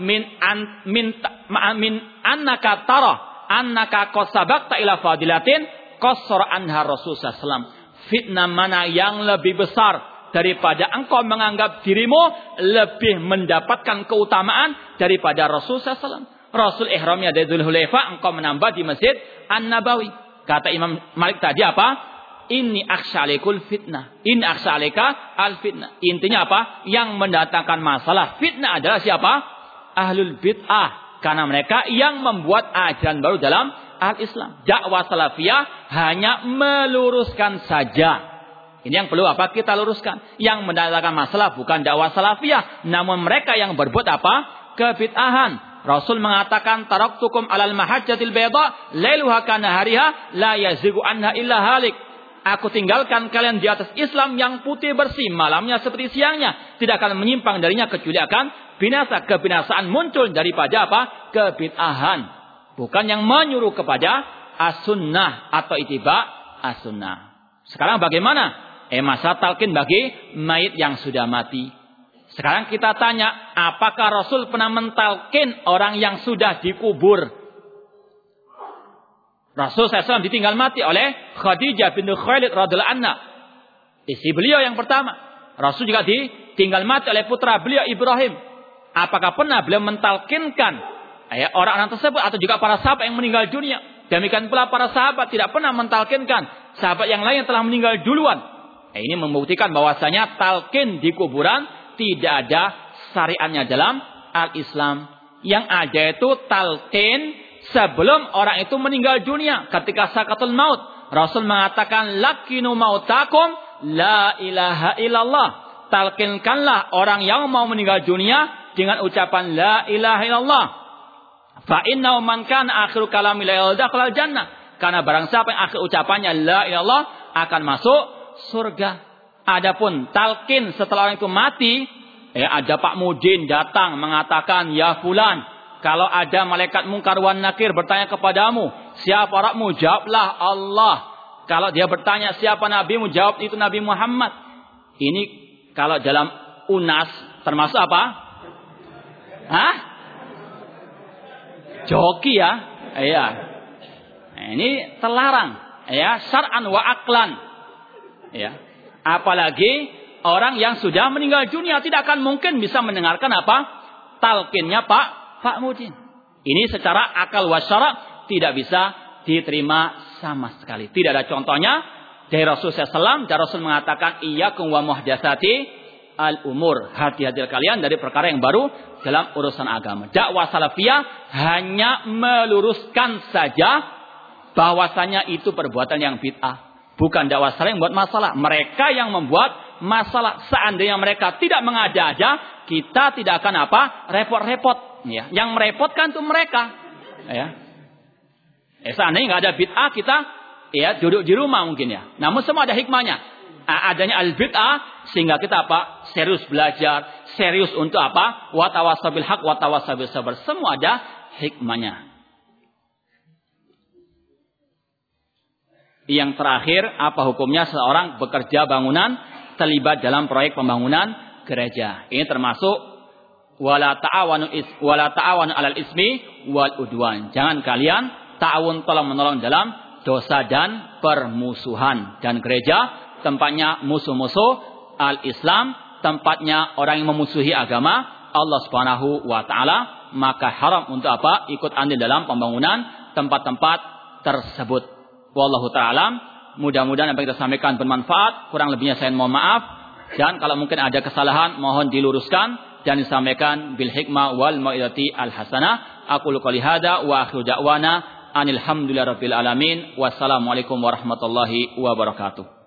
min annaka tara annaka qasabaqta ila fadilatin qassara anha Rasulullah SAW. Fitnah mana yang lebih besar daripada engkau menganggap dirimu lebih mendapatkan keutamaan daripada Rasulullah SAW. Rasul ihramnya dari Dzul Hulaifah, engkau menambah di Masjid An-Nabawi. Kata Imam Malik tadi apa? Inni akhsha 'alaikal fitnah. Inni akhsha 'alaika al-fitnah. Intinya apa? Yang mendatangkan masalah fitnah adalah siapa? Ahlul bid'ah. Karena mereka yang membuat ajaran baru dalam al-Islam. Dakwah salafiyah hanya meluruskan saja. Ini yang perlu apa? Kita luruskan. Yang mendatangkan masalah bukan dakwah salafiyah. Namun mereka yang berbuat apa? Kebid'ahan. Rasul mengatakan, taraktukum alal mahajjatil bayda, lailuha kanahariha, la yazigu anha illa halik. Aku tinggalkan kalian di atas Islam yang putih bersih, malamnya seperti siangnya. Tidak akan menyimpang darinya kecuali akan binasa. Kebinasaan muncul daripada apa? Kebid'ahan. Bukan yang menyuruh kepada as-sunnah atau itiba as-sunnah. Sekarang bagaimana? Masa talqin bagi mayit yang sudah mati. Sekarang kita tanya, apakah Rasul pernah mentalqin orang yang sudah dikubur? Rasul SAW ditinggal mati oleh Khadijah binti Khuwailid radhiyallahu anha, istri beliau yang pertama. Rasul juga ditinggal mati oleh putra beliau Ibrahim. Apakah pernah beliau mentalkinkan orang-orang tersebut atau juga para sahabat yang meninggal dunia? Demikian pula para sahabat tidak pernah mentalkinkan sahabat yang lain yang telah meninggal duluan. Ini membuktikan bahwasanya talqin di kuburan tidak ada syariatnya dalam al-Islam. Yang ada itu talqin sebelum orang itu meninggal dunia, ketika sakatul maut. Rasul mengatakan, lakinu mautakum la ilaha illallah. Talqinkanlah orang yang mau meninggal dunia dengan ucapan la ilaha illallah. Fa innahu man kana akhiru kalami la yadkhulul jannah. Karena barang siapa yang akhir ucapannya la ilaha illallah akan masuk surga. Adapun talqin setelah orang itu mati, ada Pak Mudin datang mengatakan, ya fulan, kalau ada malaikat mungkar wan nakir bertanya kepadamu, siapa Rabbmu? Jawablah Allah. Kalau dia bertanya siapa nabimu? Jawab itu Nabi Muhammad. Ini kalau dalam UNAS termasuk apa? Hah? Joki ya? Iya. Ini terlarang, ya, syar'an wa aqlan. Ya. Apalagi orang yang sudah meninggal dunia tidak akan mungkin bisa mendengarkan apa? Talqinnya Pak Mudin. Ini secara akal wa syara' tidak bisa diterima sama sekali. Tidak ada contohnya dari Rasulullah SAW. Dan Rasul mengatakan, iyyakum wa muhdatsati al-umur. Hati-hati kalian dari perkara yang baru dalam urusan agama. Dakwah salafiyah hanya meluruskan saja bahwasanya itu perbuatan yang bid'ah. Bukan dakwah salaf yang membuat masalah. Mereka yang membuat masalah. Seandainya mereka tidak mengada-ada, kita tidak akan apa? Repot-repot. Ya. Yang merepotkan itu mereka. Ya. Seandainya nggak ada bid'ah, kita ya duduk di rumah mungkin ya. Namun semua ada hikmahnya. Adanya al-bid'ah sehingga kita apa? Serius belajar, serius untuk apa? Wa tawassabil haq wa tawassabil sabr. Semua ada hikmahnya. Yang terakhir, apa hukumnya seorang bekerja bangunan terlibat dalam proyek pembangunan gereja? Ini termasuk wala ta'awanu 'alal ismi wal udwan. Jangan kalian ta'awun tolong-menolong dalam dosa dan permusuhan. Dan gereja tempatnya musuh-musuh al-Islam, tempatnya orang yang memusuhi agama Allah Subhanahu wa taala, maka haram untuk apa? Ikut andil dalam pembangunan tempat-tempat tersebut. Wallahu ta'ala, mudah-mudahan apa yang kita sampaikan bermanfaat. Kurang lebihnya saya mohon maaf. Dan kalau mungkin ada kesalahan, mohon diluruskan dan disampaikan bil hikmah wal mau'izati al hasanah. Aqulu qouli hadza wa akhiru da'wana anil hamdulillahi rabbil alamin. Wassalamualaikum warahmatullahi wabarakatuh.